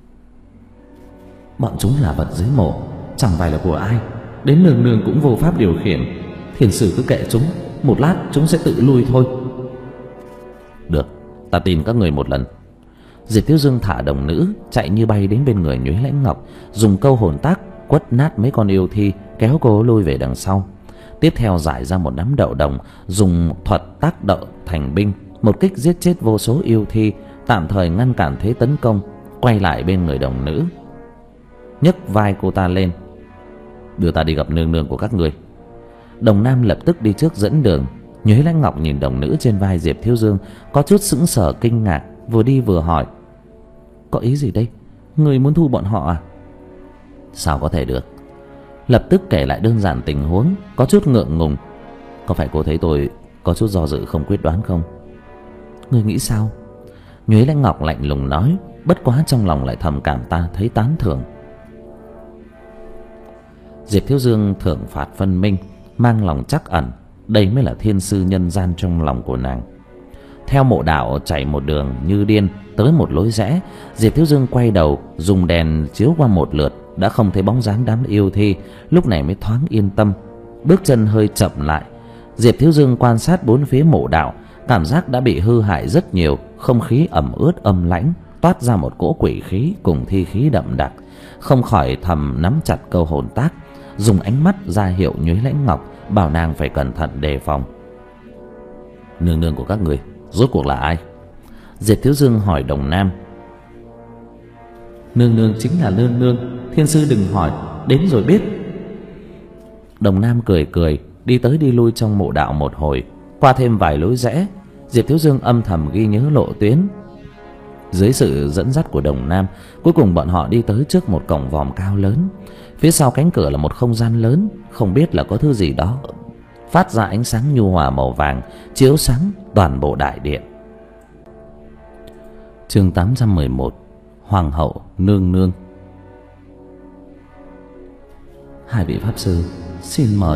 Bọn chúng là vật dưới mộ, chẳng phải là của ai, đến nương nương cũng vô pháp điều khiển. Thiên sử cứ kệ chúng, một lát chúng sẽ tự lui thôi. Được, ta tin các người một lần. Diệp Thiếu Dương thả đồng nữ, chạy như bay đến bên người Nhuế Lãnh Ngọc, dùng câu hồn tác quất nát mấy con yêu thi, kéo cô lui về đằng sau. Tiếp theo giải ra một nắm đậu đồng, dùng thuật tác đậu thành binh, một kích giết chết vô số yêu thi, tạm thời ngăn cản thế tấn công. Quay lại bên người đồng nữ, nhấc vai cô ta lên: Đưa ta đi gặp nương nương của các người. Đồng Nam lập tức đi trước dẫn đường. Nhuế Lãnh Ngọc nhìn đồng nữ trên vai Diệp Thiếu Dương, có chút sững sờ kinh ngạc, vừa đi vừa hỏi: Có ý gì đây? Người muốn thu bọn họ à? Sao có thể được? Lập tức kể lại đơn giản tình huống, có chút ngượng ngùng: Có phải cô thấy tôi có chút do dự không quyết đoán không? Người nghĩ sao? Nhuế Lãnh Ngọc lạnh lùng nói, bất quá trong lòng lại thầm cảm ta thấy tán thưởng. Diệp Thiếu Dương thưởng phạt phân minh, mang lòng trắc ẩn, đây mới là thiên sư nhân gian trong lòng của nàng. Theo mộ đạo chạy một đường như điên, tới một lối rẽ, Diệp Thiếu Dương quay đầu, dùng đèn chiếu qua một lượt, đã không thấy bóng dáng đám yêu thi, lúc này mới thoáng yên tâm. Bước chân hơi chậm lại, Diệp Thiếu Dương quan sát bốn phía mộ đạo, cảm giác đã bị hư hại rất nhiều, không khí ẩm ướt âm lãnh, toát ra một cỗ quỷ khí cùng thi khí đậm đặc, không khỏi thầm nắm chặt câu hồn tác, dùng ánh mắt ra hiệu Nhuế Lãnh Ngọc, bảo nàng phải cẩn thận đề phòng. Nương nương của các người rốt cuộc là ai? Diệp Thiếu Dương hỏi Đồng Nam. Nương nương chính là nương nương, thiên sư đừng hỏi, đến rồi biết. Đồng Nam cười cười, đi tới đi lui trong mộ đạo một hồi, qua thêm vài lối rẽ. Diệp Thiếu Dương âm thầm ghi nhớ lộ tuyến. Dưới sự dẫn dắt của Đồng Nam, cuối cùng bọn họ đi tới trước một cổng vòm cao lớn. Phía sau cánh cửa là một không gian lớn, không biết là có thứ gì đó phát ra ánh sáng nhu hòa màu vàng, chiếu sáng toàn bộ đại điện. Chương tám trăm mười một, Hoàng hậu nương nương. Hai vị pháp sư, xin mời.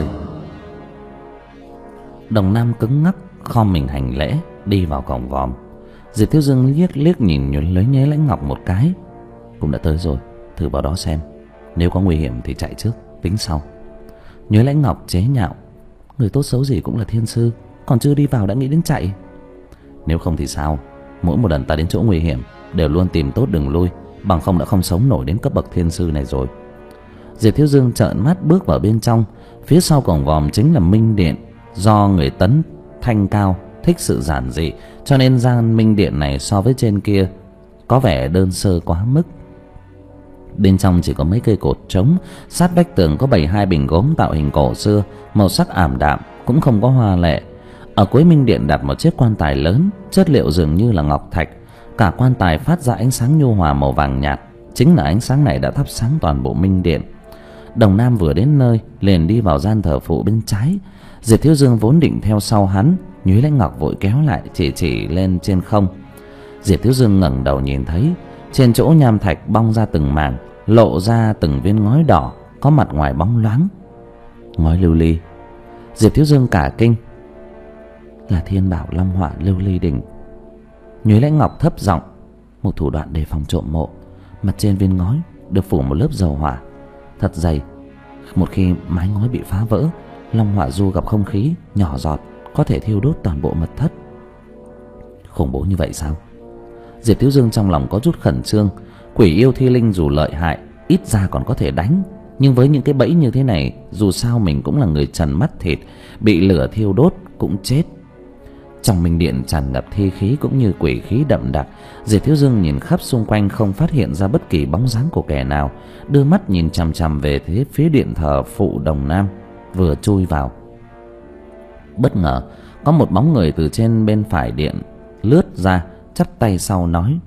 Đồng Nam cứng ngắc khom mình hành lễ, đi vào cổng vòm. Diệp Thiếu Dương liếc liếc nhìn lấy Nhuế Lãnh Ngọc một cái. Cũng đã tới rồi, thử vào đó xem, nếu có nguy hiểm thì chạy trước, tính sau. Nhuế Lãnh Ngọc chế nhạo: Người tốt xấu gì cũng là thiên sư, còn chưa đi vào đã nghĩ đến chạy. Nếu không thì sao? Mỗi một lần ta đến chỗ nguy hiểm đều luôn tìm tốt đường lui, bằng không đã không sống nổi đến cấp bậc thiên sư này rồi. Diệp Thiếu Dương trợn mắt bước vào bên trong. Phía sau cổng vòm chính là Minh Điện. Do người Tấn thanh cao, thích sự giản dị, cho nên gian Minh Điện này so với trên kia có vẻ đơn sơ quá mức. Bên trong chỉ có mấy cây cột trống, sát vách tường có bày hai bình gốm tạo hình cổ xưa, màu sắc ảm đạm, cũng không có hoa lệ. Ở cuối minh điện đặt một chiếc quan tài lớn, chất liệu dường như là ngọc thạch. Cả quan tài phát ra ánh sáng nhu hòa màu vàng nhạt, chính là ánh sáng này đã thắp sáng toàn bộ minh điện. Đồng Nam vừa đến nơi liền đi vào gian thờ phụ bên trái. Diệp Thiếu Dương vốn định theo sau hắn, Nhúy Lãnh Ngọc vội kéo lại, chỉ chỉ lên trên không. Diệp Thiếu Dương ngẩng đầu nhìn thấy trên chỗ nham thạch bong ra từng mảng, lộ ra từng viên ngói đỏ, có mặt ngoài bóng loáng, ngói lưu ly. Diệp Thiếu Dương cả kinh, là Thiên Bảo Long Họa Lưu Ly Đỉnh. Nhúy Lãnh Ngọc thấp giọng, một thủ đoạn để phòng trộm mộ. Mặt trên viên ngói được phủ một lớp dầu hỏa thật dày, một khi mái ngói bị phá vỡ, long hỏa du gặp không khí nhỏ giọt có thể thiêu đốt toàn bộ mật thất. Khủng bố như vậy sao? Diệp Thiếu Dương trong lòng có chút khẩn trương. Quỷ yêu thi linh dù lợi hại, ít ra còn có thể đánh, nhưng với những cái bẫy như thế này, dù sao mình cũng là người trần mắt thịt, bị lửa thiêu đốt cũng chết. Trong minh điện tràn ngập thi khí cũng như quỷ khí đậm đặc. Diệp Thiếu Dương nhìn khắp xung quanh không phát hiện ra bất kỳ bóng dáng của kẻ nào, đưa mắt nhìn chằm chằm về thế phía điện thờ phụ Đồng Nam, vừa chui vào. Bất ngờ có một bóng người từ trên bên phải điện lướt ra, chắp tay sau nói: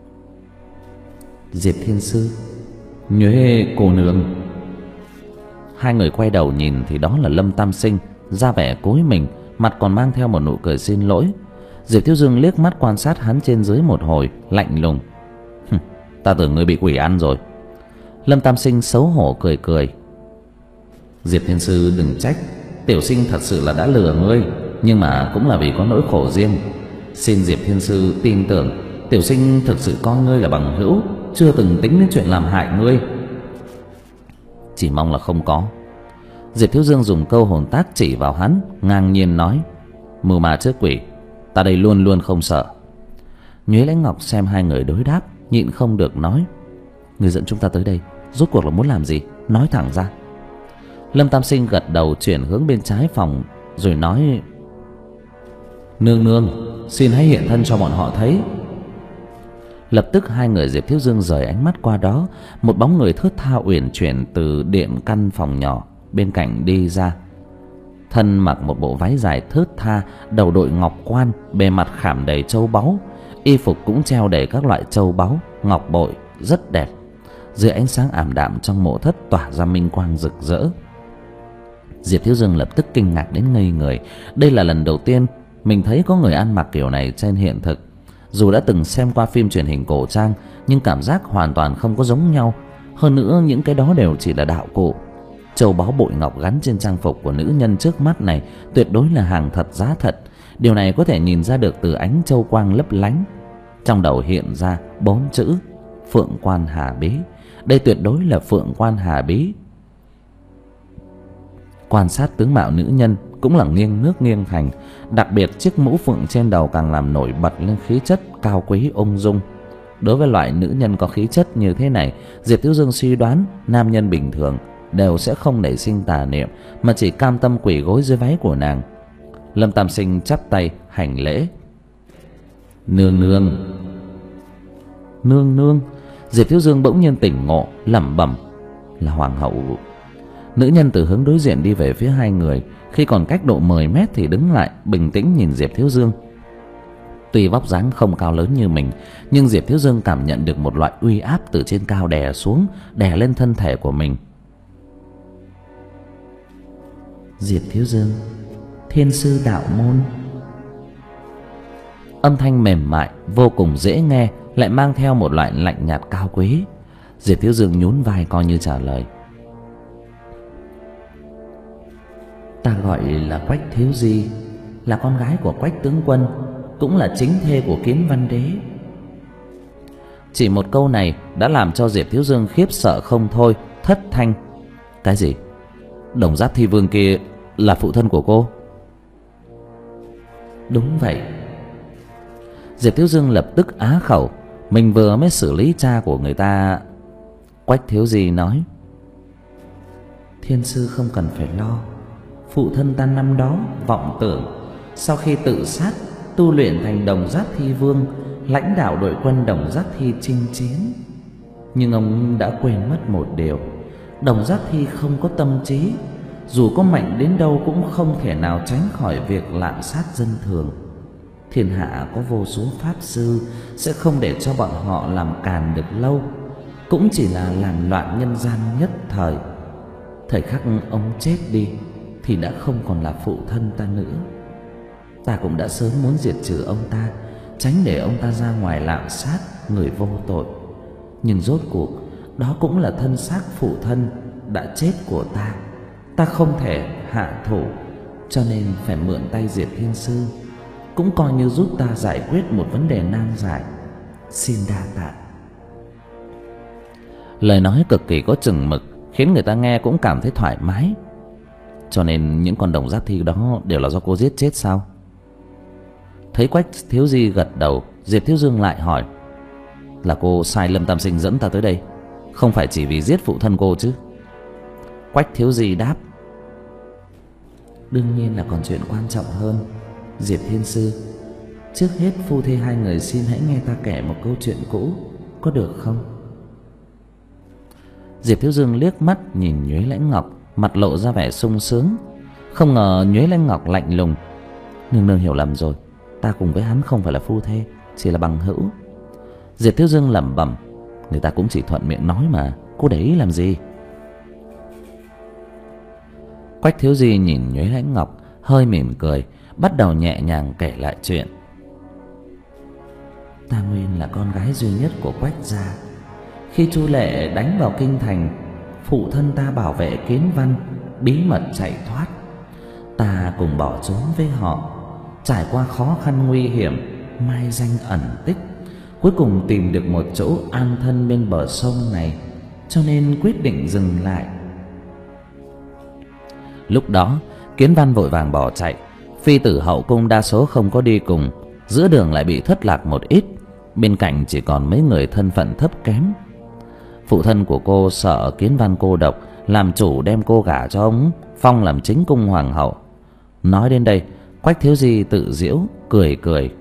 Diệp Thiên Sư, Nhuế cô nương. Hai người quay đầu nhìn thì đó là Lâm Tam Sinh, ra vẻ cúi mình, mặt còn mang theo một nụ cười xin lỗi. Diệp Thiếu Dương liếc mắt quan sát hắn trên dưới một hồi, lạnh lùng: Ta tưởng ngươi bị quỷ ăn rồi. Lâm Tam Sinh xấu hổ cười cười: Diệp Thiên Sư đừng trách, tiểu sinh thật sự là đã lừa ngươi, nhưng mà cũng là vì có nỗi khổ riêng. Xin Diệp Thiên Sư tin tưởng, tiểu sinh thực sự coi ngươi là bằng hữu, chưa từng tính đến chuyện làm hại ngươi. Chỉ mong là không có. Diệp Thiếu Dương dùng câu hồn tác chỉ vào hắn, ngang nhiên nói: Mưu ma trước quỷ, ta đây luôn luôn không sợ. Nhuế Lãnh Ngọc xem hai người đối đáp, nhịn không được nói: Người dẫn chúng ta tới đây rốt cuộc là muốn làm gì? Nói thẳng ra. Lâm Tam Sinh gật đầu, chuyển hướng bên trái phòng rồi nói: Nương nương, xin hãy hiện thân cho bọn họ thấy. Lập tức hai người Diệp Thiếu Dương rời ánh mắt qua đó. Một bóng người thướt tha uyển chuyển từ điện căn phòng nhỏ bên cạnh đi ra. Thân mặc một bộ váy dài thướt tha, đầu đội ngọc quan, bề mặt khảm đầy châu báu, y phục cũng treo đầy các loại châu báu, ngọc bội rất đẹp. Dưới ánh sáng ảm đạm trong mộ thất tỏa ra minh quang rực rỡ. Diệp Thiếu Dương lập tức kinh ngạc đến ngây người. Đây là lần đầu tiên mình thấy có người ăn mặc kiểu này trên hiện thực. Dù đã từng xem qua phim truyền hình cổ trang, nhưng cảm giác hoàn toàn không có giống nhau. Hơn nữa những cái đó đều chỉ là đạo cụ. Châu báu bội ngọc gắn trên trang phục của nữ nhân trước mắt này tuyệt đối là hàng thật giá thật. Điều này có thể nhìn ra được từ ánh châu quang lấp lánh. Trong đầu hiện ra bốn chữ Phượng Quan Hà Bí. Đây tuyệt đối là Phượng Quan Hà Bí. Quan sát tướng mạo nữ nhân cũng là nghiêng nước nghiêng thành, đặc biệt chiếc mũ phượng trên đầu càng làm nổi bật lên khí chất cao quý ung dung. Đối với loại nữ nhân có khí chất như thế này, Diệp Thiếu Dương suy đoán nam nhân bình thường đều sẽ không nảy sinh tà niệm, mà chỉ cam tâm quỳ gối dưới váy của nàng. Lâm Tam Sinh chắp tay hành lễ: Nương nương. Nương nương. Diệp Thiếu Dương bỗng nhiên tỉnh ngộ, lẩm bẩm: Là hoàng hậu. Nữ nhân từ hướng đối diện đi về phía hai người, khi còn cách độ mười mét thì đứng lại, bình tĩnh nhìn Diệp Thiếu Dương. Tuy vóc dáng không cao lớn như mình, nhưng Diệp Thiếu Dương cảm nhận được một loại uy áp từ trên cao đè xuống, đè lên thân thể của mình. Diệp Thiếu Dương, thiên sư đạo môn. Âm thanh mềm mại, vô cùng dễ nghe, lại mang theo một loại lạnh nhạt cao quý. Diệp Thiếu Dương nhún vai coi như trả lời: Ta gọi là Quách Thiếu Di, là con gái của Quách tướng quân, cũng là chính thê của Kiến Văn Đế. Chỉ một câu này đã làm cho Diệp Thiếu Dương khiếp sợ không thôi, thất thanh: Cái gì? Đồng Giáp Thi Vương kia là phụ thân của cô? Đúng vậy. Diệp Thiếu Dương lập tức á khẩu, mình vừa mới xử lý cha của người ta. Quách Thiếu Di nói: Thiên sư không cần phải lo, phụ thân ta năm đó vọng tưởng, sau khi tự sát tu luyện thành Đồng Giáp Thi Vương, lãnh đạo đội quân Đồng Giáp Thi chinh chiến. Nhưng ông đã quên mất một điều: Đồng Giác Thi không có tâm trí, dù có mạnh đến đâu cũng không thể nào tránh khỏi việc lạm sát dân thường. Thiên hạ có vô số pháp sư, sẽ không để cho bọn họ làm càn được lâu, cũng chỉ là làm loạn nhân gian nhất thời. Thời khắc ông chết đi thì đã không còn là phụ thân ta nữa. Ta cũng đã sớm muốn diệt trừ ông ta, tránh để ông ta ra ngoài lạm sát người vô tội. Nhưng rốt cuộc đó cũng là thân xác phụ thân đã chết của ta. Ta không thể hạ thủ, cho nên phải mượn tay Diệp Thiên Sư, cũng coi như giúp ta giải quyết một vấn đề nan giải. Xin đa tạ. Lời nói cực kỳ có chừng mực, khiến người ta nghe cũng cảm thấy thoải mái. Cho nên những con Đồng Giác Thi đó đều là do cô giết chết sao? Thấy Quách Thiếu Di gật đầu, Diệp Thiếu Dương lại hỏi: Là cô sai Lâm Tam Sinh dẫn ta tới đây, không phải chỉ vì giết phụ thân cô chứ? Quách Thiếu Di đáp: Đương nhiên là còn chuyện quan trọng hơn, Diệp Thiên Sư. Trước hết phu thê hai người xin hãy nghe ta kể một câu chuyện cũ, có được không? Diệp Thiếu Dương liếc mắt nhìn Nhuế Lãnh Ngọc, mặt lộ ra vẻ sung sướng. Không ngờ Nhuế Lãnh Ngọc lạnh lùng: Nương nương hiểu lầm rồi, ta cùng với hắn không phải là phu thê, chỉ là bằng hữu. Diệp Thiếu Dương lẩm bẩm: Người ta cũng chỉ thuận miệng nói mà, cô để ý làm gì? Quách Thiếu Di nhìn Nhuế Lãnh Ngọc, hơi mỉm cười, bắt đầu nhẹ nhàng kể lại chuyện. Ta nguyên là con gái duy nhất của Quách gia. Khi Chu Lệ đánh vào kinh thành, phụ thân ta bảo vệ Kiến Văn bí mật chạy thoát. Ta cùng bỏ trốn với họ, trải qua khó khăn nguy hiểm, mai danh ẩn tích, cuối cùng tìm được một chỗ an thân bên bờ sông này, cho nên quyết định dừng lại. Lúc đó Kiến Văn vội vàng bỏ chạy, phi tử hậu cung đa số không có đi cùng, giữa đường lại bị thất lạc một ít, bên cạnh chỉ còn mấy người thân phận thấp kém. Phụ thân của cô sợ Kiến Văn cô độc, làm chủ đem cô gả cho ông, phong làm chính cung hoàng hậu. Nói đến đây, Quách Thiếu Di tự giễu cười cười: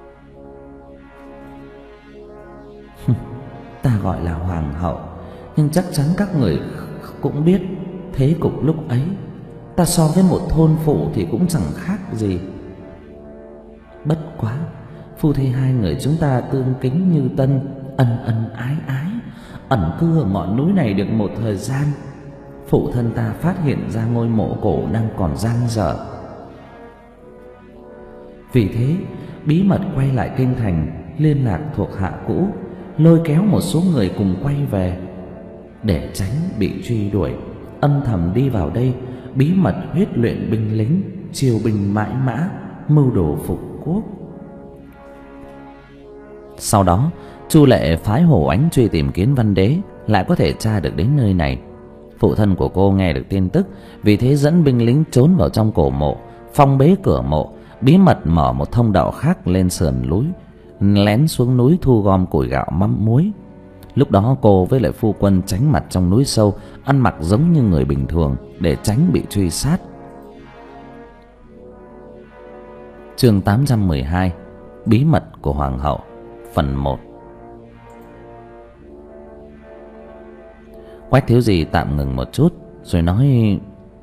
Ta gọi là hoàng hậu, nhưng chắc chắn các người cũng biết thế cục lúc ấy ta so với một thôn phụ thì cũng chẳng khác gì. Bất quá phu thê hai người chúng ta tương kính như tân, ân ân ái ái, ẩn cư ở ngọn núi này được một thời gian. Phụ thân ta phát hiện ra ngôi mộ cổ đang còn dang dở, vì thế bí mật quay lại kinh thành, liên lạc thuộc hạ cũ, lôi kéo một số người cùng quay về. Để tránh bị truy đuổi, âm thầm đi vào đây, bí mật huyết luyện binh lính, triều binh mãi mã, mưu đồ phục quốc. Sau đó Chu Lệ phái Hồ Ánh truy tìm Kiến Văn Đế, lại có thể tra được đến nơi này. Phụ thân của cô nghe được tin tức, vì thế dẫn binh lính trốn vào trong cổ mộ, phong bế cửa mộ, bí mật mở một thông đạo khác lên sườn núi, lén xuống núi thu gom củi gạo mắm muối. Lúc đó cô với lại phu quân tránh mặt trong núi sâu, ăn mặc giống như người bình thường để tránh bị truy sát. Chương tám trăm mười hai: Bí mật của hoàng hậu, phần một. Quách Thiếu Di tạm ngừng một chút rồi nói: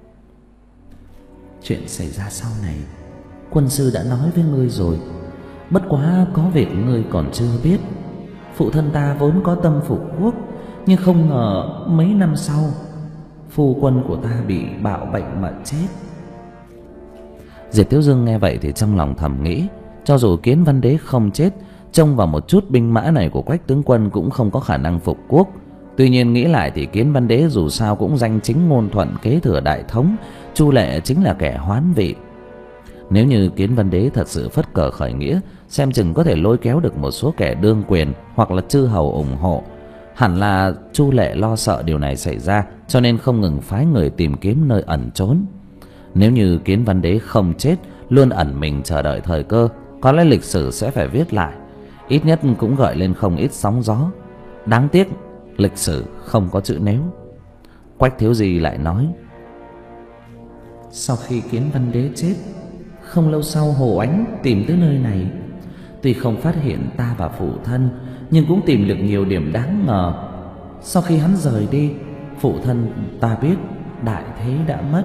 Chuyện xảy ra sau này quân sư đã nói với ngươi rồi, bất quá có việc ngươi còn chưa biết. Phụ thân ta vốn có tâm phục quốc, nhưng không ngờ mấy năm sau phu quân của ta bị bạo bệnh mà chết. Diệp Thiếu Dương nghe vậy thì trong lòng thầm nghĩ, cho dù Kiến Văn Đế không chết, trông vào một chút binh mã này của Quách tướng quân cũng không có khả năng phục quốc. Tuy nhiên nghĩ lại thì Kiến Văn Đế dù sao cũng danh chính ngôn thuận kế thừa đại thống, Chu Lệ chính là kẻ hoán vị. Nếu như Kiến Văn Đế thật sự phất cờ khởi nghĩa, xem chừng có thể lôi kéo được một số kẻ đương quyền hoặc là chư hầu ủng hộ. Hẳn là Chu Lệ lo sợ điều này xảy ra, cho nên không ngừng phái người tìm kiếm nơi ẩn trốn. Nếu như Kiến Văn Đế không chết, luôn ẩn mình chờ đợi thời cơ, có lẽ lịch sử sẽ phải viết lại, ít nhất cũng gợi lên không ít sóng gió. Đáng tiếc lịch sử không có chữ nếu. Quách Thiếu Di lại nói: Sau khi Kiến Văn Đế chết, không lâu sau Hồ Ánh tìm tới nơi này. Tuy không phát hiện ta và phụ thân, nhưng cũng tìm được nhiều điểm đáng ngờ. sau khi hắn rời đi, phụ thân ta biết đại thế đã mất.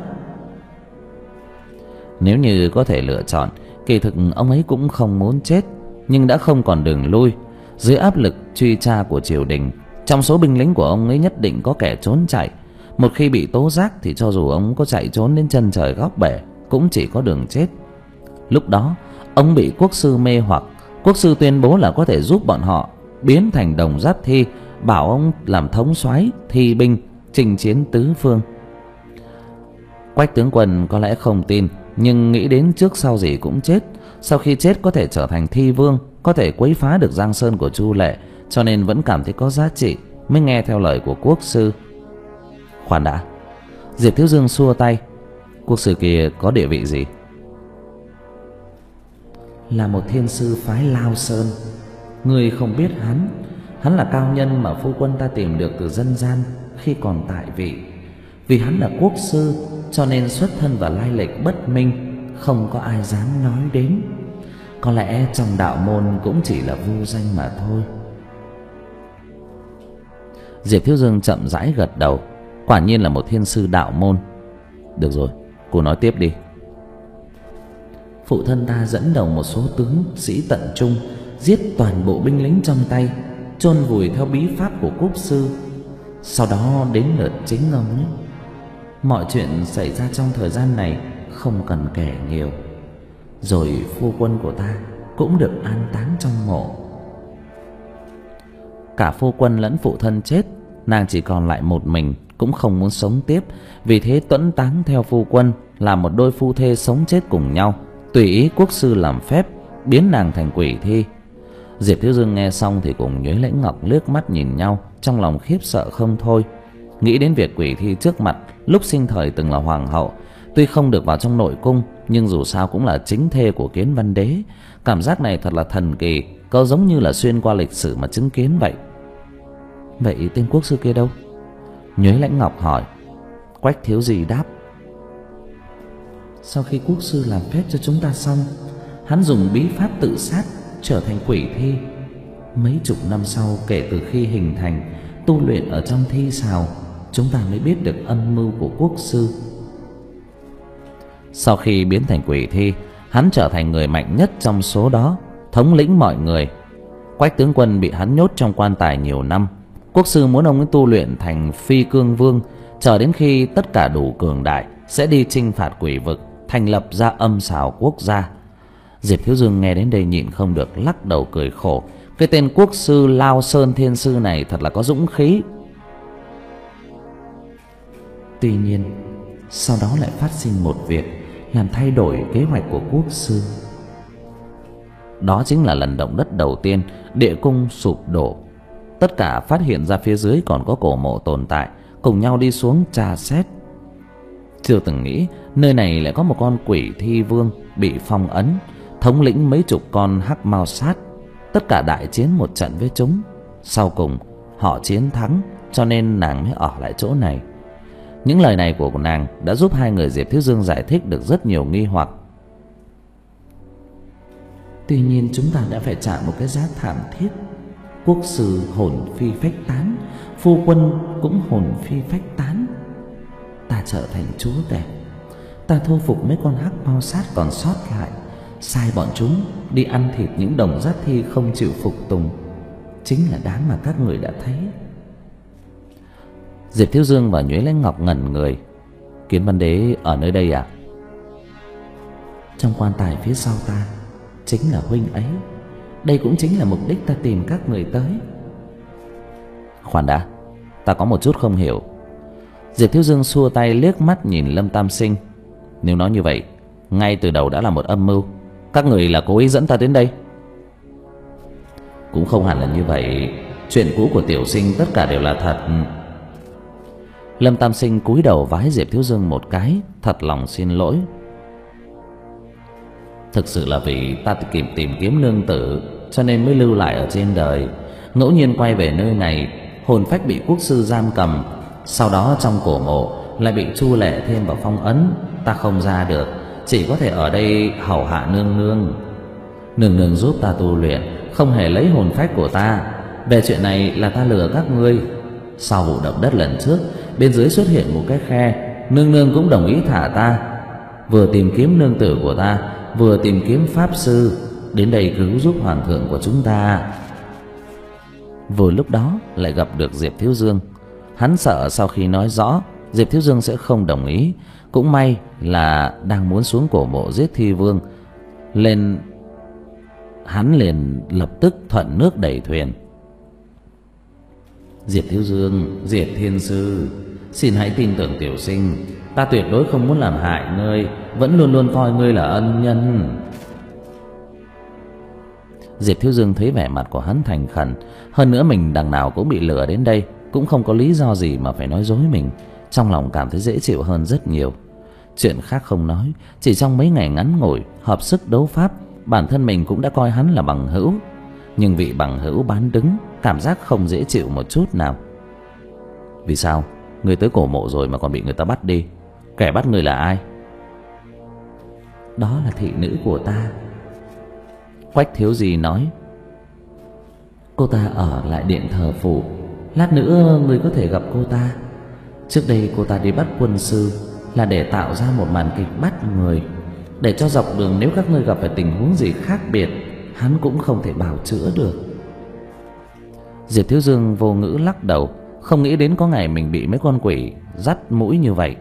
Nếu như có thể lựa chọn, kỳ thực ông ấy cũng không muốn chết, nhưng đã không còn đường lui. Dưới áp lực truy tra của triều đình, trong số binh lính của ông ấy nhất định có kẻ trốn chạy. Một khi bị tố giác thì cho dù ông có chạy trốn đến chân trời góc bể cũng chỉ có đường chết. Lúc đó ông bị quốc sư mê hoặc. Quốc sư tuyên bố là có thể giúp bọn họ biến thành đồng giáp thi, bảo ông làm thống soái thi binh chinh chiến tứ phương. Quách tướng quân có lẽ không tin, nhưng nghĩ đến trước sau gì cũng chết. Sau khi chết có thể trở thành thi vương, có thể quấy phá được giang sơn của Chu Lệ, cho nên vẫn cảm thấy có giá trị, mới nghe theo lời của quốc sư. Khoan đã. Diệp Thiếu Dương xua tay. Quốc sư kia có địa vị gì? Là một thiên sư phái Lao Sơn. Người không biết hắn. Hắn là cao nhân mà phu quân ta tìm được từ dân gian khi còn tại vị. Vì hắn là quốc sư, cho nên xuất thân và lai lịch bất minh, không có ai dám nói đến. Có lẽ trong đạo môn cũng chỉ là vô danh mà thôi. Diệp Thiếu Dương chậm rãi gật đầu. Quả nhiên là một thiên sư đạo môn. Được rồi, cô nói tiếp đi. Phụ thân ta dẫn đầu một số tướng sĩ tận trung, giết toàn bộ binh lính trong tay, chôn vùi theo bí pháp của quốc sư. Sau đó đến lượt chính ông ấy. Mọi chuyện xảy ra trong thời gian này không cần kể nhiều. Rồi phu quân của ta cũng được an táng trong mộ. Cả phu quân lẫn phụ thân chết, nàng chỉ còn lại một mình, cũng không muốn sống tiếp. Vì thế tuẫn táng theo phu quân, làm một đôi phu thê sống chết cùng nhau, tùy ý quốc sư làm phép biến nàng thành quỷ thi. Diệp Thiếu Dương nghe xong thì cùng Nhuế Lãnh Ngọc liếc mắt nhìn nhau, trong lòng khiếp sợ không thôi. Nghĩ đến việc quỷ thi trước mặt lúc sinh thời từng là hoàng hậu, tuy không được vào trong nội cung, nhưng dù sao cũng là chính thê của Kiến Văn Đế. Cảm giác này thật là thần kỳ, có giống như là xuyên qua lịch sử mà chứng kiến vậy. Vậy tên quốc sư kia đâu? Nhuế Lãnh Ngọc hỏi. Quách Thiếu Gì đáp. Sau khi quốc sư làm phép cho chúng ta xong, hắn dùng bí pháp tự sát, trở thành quỷ thi. Mấy chục năm sau kể từ khi hình thành, tu luyện ở trong thi sào, chúng ta mới biết được âm mưu của quốc sư. Sau khi biến thành quỷ thi, hắn trở thành người mạnh nhất trong số đó, thống lĩnh mọi người. Quách tướng quân bị hắn nhốt trong quan tài nhiều năm. Quốc sư muốn ông ấy tu luyện thành Phi Cương Vương, chờ đến khi tất cả đủ cường đại sẽ đi chinh phạt quỷ vực, thành lập ra âm xào quốc gia. Diệp Thiếu Dương nghe đến đây nhịn không được lắc đầu cười khổ. Cái tên quốc sư Lao Sơn Thiên Sư này thật là có dũng khí. Tuy nhiên sau đó lại phát sinh một việc làm thay đổi kế hoạch của quốc sư. Đó chính là lần động đất đầu tiên, địa cung sụp đổ. Tất cả phát hiện ra phía dưới còn có cổ mộ tồn tại, cùng nhau đi xuống tra xét. Chưa từng nghĩ nơi này lại có một con quỷ thi vương bị phong ấn, thống lĩnh mấy chục con hắc mao sát. Tất cả đại chiến một trận với chúng. Sau cùng họ chiến thắng, cho nên nàng mới ở lại chỗ này. Những lời này của nàng đã giúp hai người Diệp Thiếu Dương giải thích được rất nhiều nghi hoặc. Tuy nhiên chúng ta đã phải trả một cái giá thảm thiết. Quốc sư hồn phi phách tán, phu quân cũng hồn phi phách tán. Ta trở thành chúa tể. Ta thu phục mấy con hắc mao sát còn sót lại, sai bọn chúng đi ăn thịt những đồng giáp thi không chịu phục tùng. Chính là đám mà các người đã thấy. Diệp Thiếu Dương và Nhuế Lãnh Ngọc ngẩn người. Kiến Văn Đế ở nơi đây à? Trong quan tài phía sau ta chính là huynh ấy. Đây cũng chính là mục đích ta tìm các người tới. Khoan đã, ta có một chút không hiểu. Diệp Thiếu Dương xua tay liếc mắt nhìn Lâm Tam Sinh. Nếu nói như vậy, ngay từ đầu đã là một âm mưu. Các người là cố ý dẫn ta đến đây? Cũng không hẳn là như vậy. Chuyện cũ của tiểu sinh tất cả đều là thật. Lâm Tam Sinh cúi đầu vái Diệp Thiếu Dương một cái, thật lòng xin lỗi. Thực sự là vì ta tìm tìm kiếm nương tử, cho nên mới lưu lại ở trên đời. Ngẫu nhiên quay về nơi này, hồn phách bị quốc sư giam cầm. Sau đó trong cổ mộ lại bị Chu Lệ thêm vào phong ấn. Ta không ra được, chỉ có thể ở đây hầu hạ nương nương. Nương nương giúp ta tu luyện, không hề lấy hồn phách của ta. Về chuyện này là ta lừa các ngươi. Sau vụ động đất lần trước, bên dưới xuất hiện một cái khe, nương nương cũng đồng ý thả ta. Vừa tìm kiếm nương tử của ta, vừa tìm kiếm pháp sư đến đây cứu giúp hoàng thượng của chúng ta. Vừa lúc đó lại gặp được Diệp Thiếu Dương. Hắn sợ sau khi nói rõ Diệp Thiếu Dương sẽ không đồng ý. Cũng may là đang muốn xuống cổ mộ giết thi vương, lên hắn liền lập tức thuận nước đẩy thuyền. Diệp Thiếu Dương, Diệp Thiên Sư, xin hãy tin tưởng tiểu sinh, ta tuyệt đối không muốn làm hại ngươi, vẫn luôn luôn coi ngươi là ân nhân. Diệp Thiếu Dương thấy vẻ mặt của hắn thành khẩn, hơn nữa mình đằng nào cũng bị lừa đến đây, cũng không có lý do gì mà phải nói dối mình. Trong lòng cảm thấy dễ chịu hơn rất nhiều. Chuyện khác không nói, chỉ trong mấy ngày ngắn ngủi hợp sức đấu pháp, bản thân mình cũng đã coi hắn là bằng hữu. Nhưng vị bằng hữu bán đứng, cảm giác không dễ chịu một chút nào. Vì sao? Ngươi tới cổ mộ rồi mà còn bị người ta bắt đi. Kẻ bắt ngươi là ai? Đó là thị nữ của ta. Quách Thiếu Di nói. Cô ta ở lại điện thờ phủ, lát nữa ngươi có thể gặp cô ta. Trước đây cô ta đi bắt quân sư là để tạo ra một màn kịch bắt người, để cho dọc đường nếu các ngươi gặp phải tình huống gì khác biệt, hắn cũng không thể bào chữa được. Diệp Thiếu Dương vô ngữ lắc đầu, không nghĩ đến có ngày mình bị mấy con quỷ dắt mũi như vậy.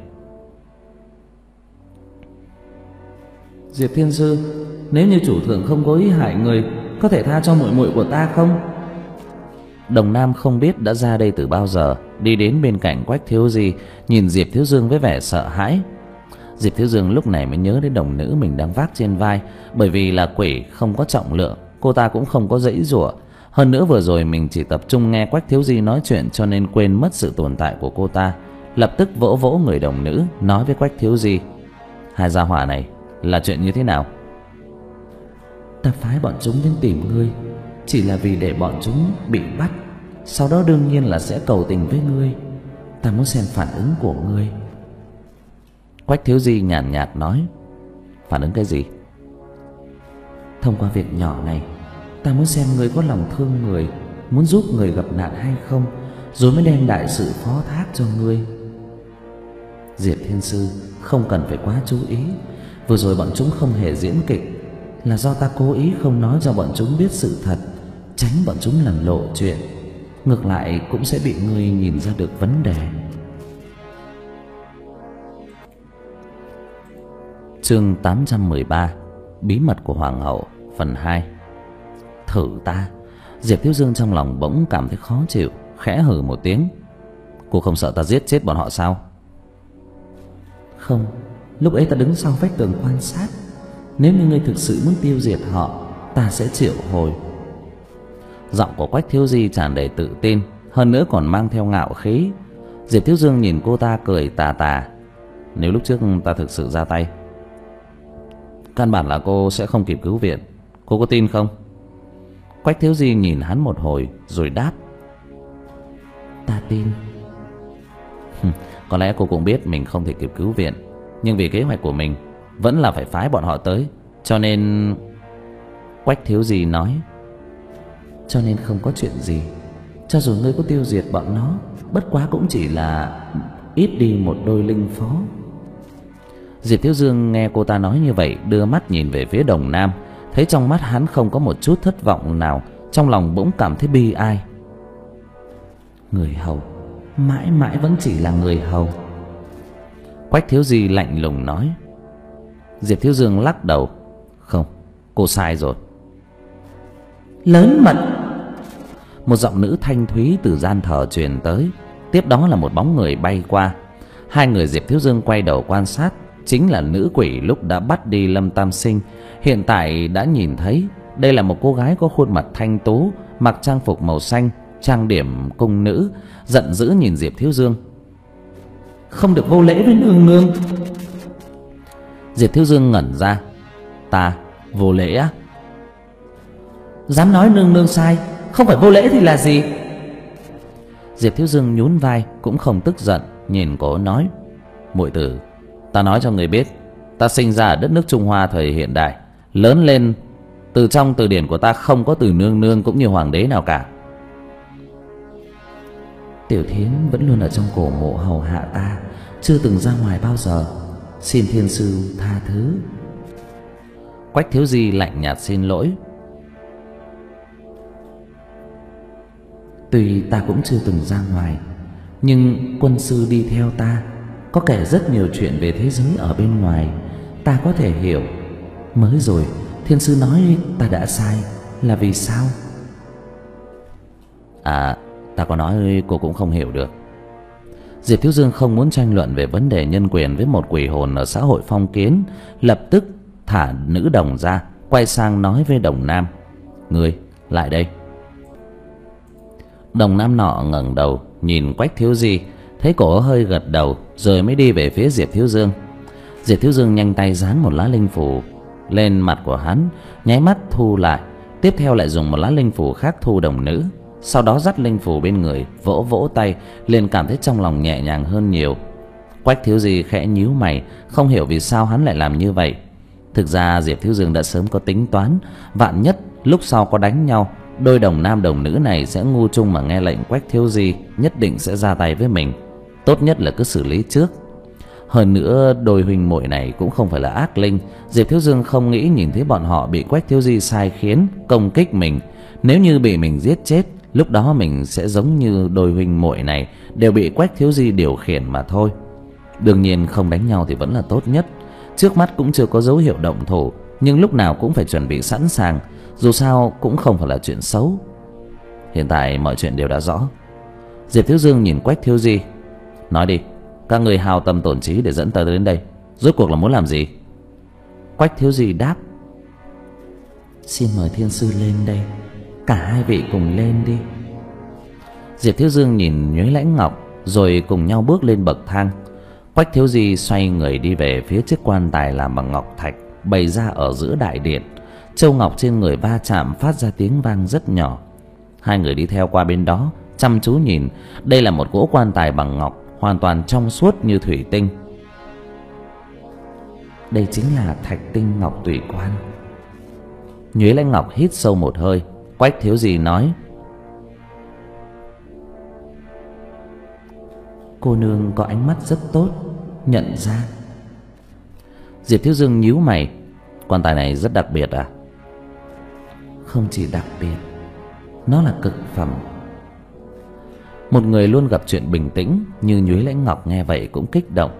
Diệp Thiên Sư, nếu như chủ thượng không có ý hại người, có thể tha cho muội muội của ta không? Đồng Nam không biết đã ra đây từ bao giờ, đi đến bên cạnh Quách Thiếu Di, nhìn Diệp Thiếu Dương với vẻ sợ hãi. Diệp Thiếu Dương lúc này mới nhớ đến đồng nữ mình đang vác trên vai, bởi vì là quỷ không có trọng lượng, cô ta cũng không có giãy giụa. Hơn nữa vừa rồi mình chỉ tập trung nghe Quách Thiếu Di nói chuyện cho nên quên mất sự tồn tại của cô ta. Lập tức vỗ vỗ người đồng nữ, nói với Quách Thiếu Di: hai gia hỏa này là chuyện như thế nào? Ta phái bọn chúng đến tìm ngươi chỉ là vì để bọn chúng bị bắt, sau đó đương nhiên là sẽ cầu tình với ngươi. Ta muốn xem phản ứng của ngươi. Quách Thiếu Di nhàn nhạt nói. Phản ứng cái gì? Thông qua việc nhỏ này, ta muốn xem ngươi có lòng thương người, muốn giúp người gặp nạn hay không, rồi mới đem đại sự phó thác cho ngươi. Diệp Thiên Sư, không cần phải quá chú ý. Vừa rồi bọn chúng không hề diễn kịch, là do ta cố ý không nói cho bọn chúng biết sự thật, tránh bọn chúng làm lộ chuyện. Ngược lại cũng sẽ bị ngươi nhìn ra được vấn đề. Chương tám trăm mười ba, Bí mật của Hoàng hậu, phần hai. Thử ta. Diệp Thiếu Dương trong lòng bỗng cảm thấy khó chịu, khẽ hừ một tiếng. Cô không sợ ta giết chết bọn họ sao? Không, lúc ấy ta đứng sau vách tường quan sát. Nếu như ngươi thực sự muốn tiêu diệt họ, ta sẽ triệu hồi. Giọng của Quách Thiếu Di tràn đầy tự tin, hơn nữa còn mang theo ngạo khí. Diệp Thiếu Dương nhìn cô ta cười tà tà. Nếu lúc trước ta thực sự ra tay, căn bản là cô sẽ không kịp cứu viện. Cô có tin không? Quách Thiếu Di nhìn hắn một hồi rồi đáp. Ta tin. Có lẽ cô cũng biết mình không thể kịp cứu viện, nhưng vì kế hoạch của mình vẫn là phải phái bọn họ tới, cho nên... Quách Thiếu Di nói. Cho nên không có chuyện gì. Cho dù ngươi có tiêu diệt bọn nó, bất quá cũng chỉ là ít đi một đôi linh phó. Diệp Thiếu Dương nghe cô ta nói như vậy, đưa mắt nhìn về phía Đồng Nam, thấy trong mắt hắn không có một chút thất vọng nào, trong lòng bỗng cảm thấy bi ai. Người hầu mãi mãi vẫn chỉ là người hầu. Quách Thiếu Di lạnh lùng nói. Diệp Thiếu Dương lắc đầu. Không, cô sai rồi. Lớn mật. Một giọng nữ thanh thúy từ gian thờ truyền tới, tiếp đó là một bóng người bay qua. Hai người Diệp Thiếu Dương quay đầu quan sát, chính là nữ quỷ lúc đã bắt đi Lâm Tam Sinh. Hiện tại đã nhìn thấy đây là một cô gái có khuôn mặt thanh tú, mặc trang phục màu xanh, trang điểm cung nữ, giận dữ nhìn Diệp Thiếu Dương. Không được vô lễ với nương nương. Diệp Thiếu Dương ngẩn ra. Ta vô lễ á? Dám nói nương nương sai, không phải vô lễ thì là gì? Diệp Thiếu Dương nhún vai, cũng không tức giận, nhìn cô nói. Muội tử, ta nói cho người biết, ta sinh ra ở đất nước Trung Hoa thời hiện đại, lớn lên từ trong từ điển của ta không có từ nương nương cũng như hoàng đế nào cả. Tiểu Thiến vẫn luôn ở trong cổ mộ hầu hạ ta, chưa từng ra ngoài bao giờ, xin thiên sư tha thứ. Quách Thiếu Di lạnh nhạt xin lỗi. Tuy ta cũng chưa từng ra ngoài, nhưng quân sư đi theo ta, có kể rất nhiều chuyện về thế giới ở bên ngoài, ta có thể hiểu. Mới rồi thiên sư nói ta đã sai là vì sao? À, ta có nói cô cũng không hiểu được. Diệp Thiếu Dương không muốn tranh luận về vấn đề nhân quyền với một quỷ hồn ở xã hội phong kiến, lập tức thả nữ đồng ra, quay sang nói với đồng nam: "Ngươi lại đây." Đồng nam nọ ngẩng đầu nhìn Quách Thiếu Di, thấy cổ hơi gật đầu rồi mới đi về phía Diệp Thiếu Dương. Diệp Thiếu Dương nhanh tay dán một lá linh phù lên mặt của hắn, nháy mắt thu lại, tiếp theo lại dùng một lá linh phù khác thu đồng nữ. Sau đó dắt linh phù bên người, vỗ vỗ tay, liền cảm thấy trong lòng nhẹ nhàng hơn nhiều. Quách Thiếu Di khẽ nhíu mày, không hiểu vì sao hắn lại làm như vậy. Thực ra Diệp Thiếu Dương đã sớm có tính toán, vạn nhất lúc sau có đánh nhau, đôi đồng nam đồng nữ này sẽ ngu chung mà nghe lệnh Quách Thiếu Di nhất định sẽ ra tay với mình. Tốt nhất là cứ xử lý trước. Hơn nữa đôi huynh muội này cũng không phải là ác linh, Diệp Thiếu Dương không nghĩ nhìn thấy bọn họ bị Quách Thiếu Di sai khiến công kích mình. Nếu như bị mình giết chết, lúc đó mình sẽ giống như đôi huynh muội này, đều bị Quách Thiếu Di điều khiển mà thôi. Đương nhiên không đánh nhau thì vẫn là tốt nhất. Trước mắt cũng chưa có dấu hiệu động thủ, nhưng lúc nào cũng phải chuẩn bị sẵn sàng, dù sao cũng không phải là chuyện xấu. Hiện tại mọi chuyện đều đã rõ. Diệp Thiếu Dương nhìn Quách Thiếu Di: "Nói đi, các người hao tâm tổn trí để dẫn ta đến đây, rốt cuộc là muốn làm gì?" Quách Thiếu Di đáp: "Xin mời thiên sư lên đây, cả hai vị cùng lên đi." Diệp Thiếu Dương nhìn Nhuế Lãnh Ngọc rồi cùng nhau bước lên bậc thang. Quách Thiếu Di xoay người đi về phía chiếc quan tài làm bằng ngọc thạch bày ra ở giữa đại điện. Châu ngọc trên người va chạm phát ra tiếng vang rất nhỏ. Hai người đi theo qua bên đó, chăm chú nhìn. Đây là một cỗ quan tài bằng ngọc, hoàn toàn trong suốt như thủy tinh. Đây chính là Thạch Tinh Ngọc Tùy Quan. Nhuế Lãnh Ngọc hít sâu một hơi. Quách Thiếu Di nói: "Cô nương có ánh mắt rất tốt, nhận ra." Diệp Thiếu Dương nhíu mày: "Quan tài này rất đặc biệt à?" "Không chỉ đặc biệt, nó là cực phẩm." Một người luôn gặp chuyện bình tĩnh như Nhuế Lãnh Ngọc nghe vậy cũng kích động.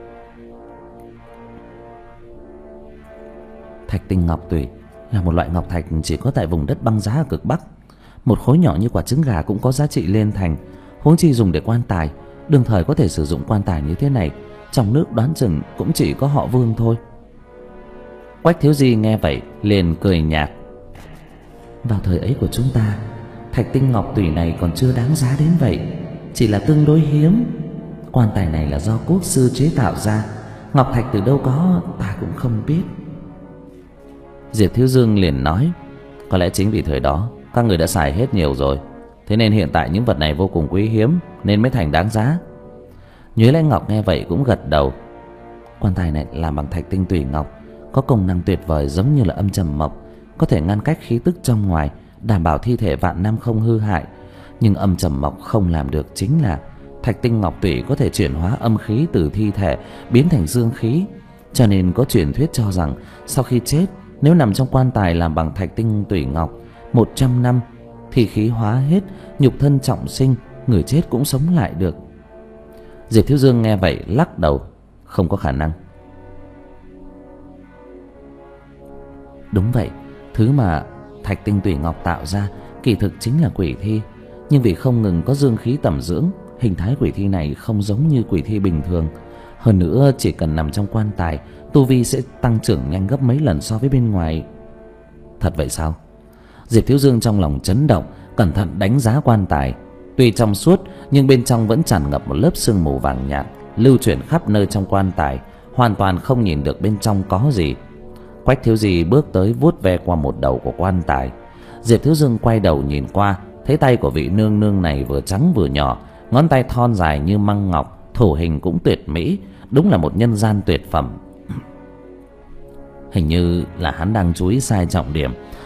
Thạch Tinh Ngọc Tùy là một loại ngọc thạch chỉ có tại vùng đất băng giá ở cực Bắc. Một khối nhỏ như quả trứng gà cũng có giá trị lên thành, huống chi dùng để quan tài. Đương thời có thể sử dụng quan tài như thế này, trong nước đoán chừng cũng chỉ có họ Vương thôi. Quách Thiếu Di nghe vậy liền cười nhạt: "Vào thời ấy của chúng ta, Thạch Tinh Ngọc Tùy này còn chưa đáng giá đến vậy, chỉ là tương đối hiếm. Quan tài này là do quốc sư chế tạo ra, ngọc thạch từ đâu có ta cũng không biết." Diệp Thiếu Dương liền nói: "Có lẽ chính vì thời đó các người đã xài hết nhiều rồi, thế nên hiện tại những vật này vô cùng quý hiếm nên mới thành đáng giá." Nhuế Lãnh Ngọc nghe vậy cũng gật đầu. Quan tài này làm bằng thạch tinh tùy ngọc, có công năng tuyệt vời giống như là âm trầm mộc, có thể ngăn cách khí tức trong ngoài, đảm bảo thi thể vạn năm không hư hại. Nhưng âm trầm mộc không làm được chính là thạch tinh ngọc tùy có thể chuyển hóa âm khí từ thi thể biến thành dương khí, cho nên có truyền thuyết cho rằng sau khi chết, nếu nằm trong quan tài làm bằng thạch tinh tùy ngọc một trăm năm thì khí hóa hết, nhục thân trọng sinh, người chết cũng sống lại được. Diệp Thiếu Dương nghe vậy lắc đầu: "Không có khả năng." Đúng vậy, thứ mà thạch tinh tùy ngọc tạo ra kỳ thực chính là quỷ thi, nhưng vì không ngừng có dương khí tẩm dưỡng, hình thái quỷ thi này không giống như quỷ thi bình thường. Hơn nữa chỉ cần nằm trong quan tài, tu vi sẽ tăng trưởng nhanh gấp mấy lần so với bên ngoài. Thật vậy sao? Diệp Thiếu Dương trong lòng chấn động, cẩn thận đánh giá quan tài. Tuy trong suốt nhưng bên trong vẫn tràn ngập một lớp sương mù vàng nhạt, lưu chuyển khắp nơi trong quan tài, hoàn toàn không nhìn được bên trong có gì. Quách Thiếu Di bước tới vuốt ve qua một đầu của quan tài. Diệp Thiếu Dương quay đầu nhìn qua, thấy tay của vị nương nương này vừa trắng vừa nhỏ, ngón tay thon dài như măng ngọc, thủ hình cũng tuyệt mỹ, đúng là một nhân gian tuyệt phẩm. Hình như là hắn đang chú ý sai trọng điểm.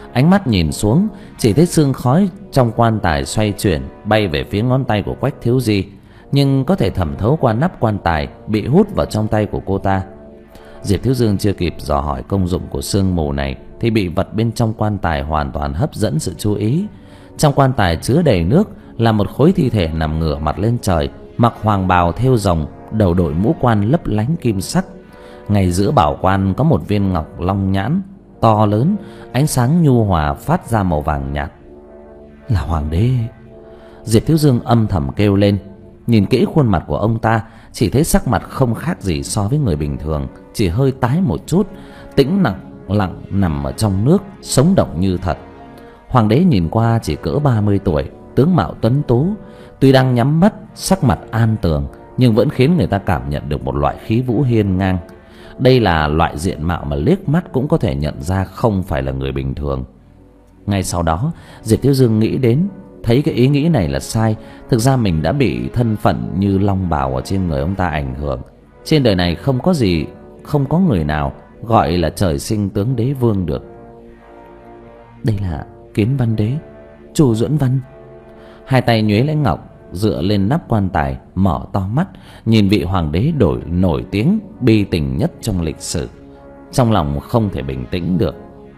Ánh mắt nhìn xuống, chỉ thấy sương khói trong quan tài xoay chuyển bay về phía ngón tay của Quách Thiếu Di, nhưng có thể thẩm thấu qua nắp quan tài bị hút vào trong tay của cô ta. Diệp Thiếu Dương chưa kịp dò hỏi công dụng của sương mù này thì bị vật bên trong quan tài hoàn toàn hấp dẫn sự chú ý. Trong quan tài chứa đầy nước là một khối thi thể nằm ngửa mặt lên trời, mặc hoàng bào thêu rồng, đầu đội mũ quan lấp lánh kim sắc. Ngay giữa bảo quan có một viên ngọc long nhãn to lớn, ánh sáng nhu hòa phát ra màu vàng nhạt. Là hoàng đế. Diệp Thiếu Dương âm thầm kêu lên. Nhìn kỹ khuôn mặt của ông ta, chỉ thấy sắc mặt không khác gì so với người bình thường, chỉ hơi tái một chút, tĩnh lặng lặng nằm ở trong nước, sống động như thật. Hoàng đế nhìn qua chỉ cỡ ba mươi tuổi, tướng mạo tuấn tú, tuy đang nhắm mắt, sắc mặt an tường, nhưng vẫn khiến người ta cảm nhận được một loại khí vũ hiên ngang. Đây là loại diện mạo mà liếc mắt cũng có thể nhận ra không phải là người bình thường. Ngay sau đó, Diệp Thiếu Dương nghĩ đến, thấy cái ý nghĩ này là sai. Thực ra mình đã bị thân phận như long bào ở trên người ông ta ảnh hưởng. Trên đời này không có gì, không có người nào gọi là trời sinh tướng đế vương được. Đây là Kiến Văn Đế, Chu Duẫn Văn. Hai tay nhuế lấy ngọc, dựa lên nắp quan tài, mở to mắt nhìn vị hoàng đế đổi nổi tiếng bi tình nhất trong lịch sử. Trong lòng không thể bình tĩnh được.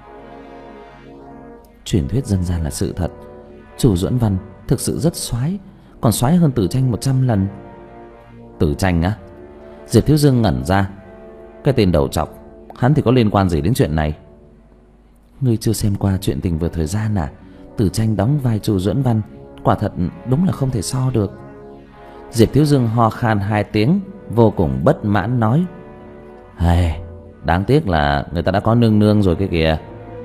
Truyền thuyết dân gian là sự thật. Chu Duẫn Văn thực sự rất soái, còn soái hơn Tử Tranh một trăm lần. Tử Tranh á? Diệp Thiếu Dương ngẩn ra. Cái tên đầu trọc, hắn thì có liên quan gì đến chuyện này? Ngươi chưa xem qua chuyện Tình Vượt Thời Gian à? Tử Tranh đóng vai Chu Duẫn Văn, quả thật đúng là không thể so được. Diệp Thiếu Dương ho khan hai tiếng, vô cùng bất mãn nói: Hey, đáng tiếc là người ta đã có nương nương rồi kia kìa.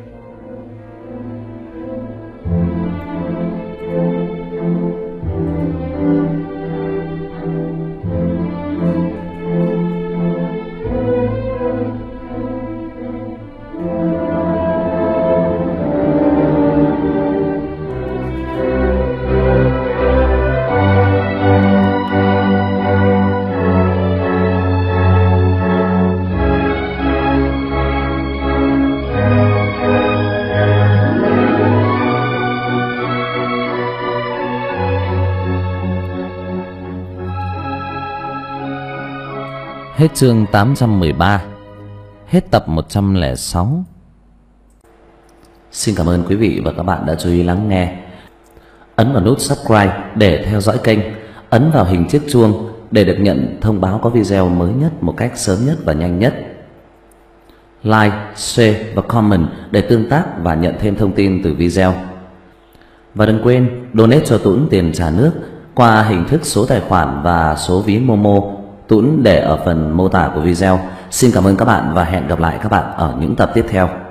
Hết chương tám trăm mười ba. Hết tập một trăm lẻ sáu. Xin cảm ơn quý vị và các bạn đã chú ý lắng nghe. Ấn vào nút subscribe để theo dõi kênh. Ấn vào hình chiếc chuông để được nhận thông báo có video mới nhất một cách sớm nhất và nhanh nhất. Like, share và comment để tương tác và nhận thêm thông tin từ video. Và đừng quên donate cho Tuấn tiền trà nước qua hình thức số tài khoản và số ví Momo. Tuấn để ở phần mô tả của video. Xin cảm ơn các bạn và hẹn gặp lại các bạn ở những tập tiếp theo.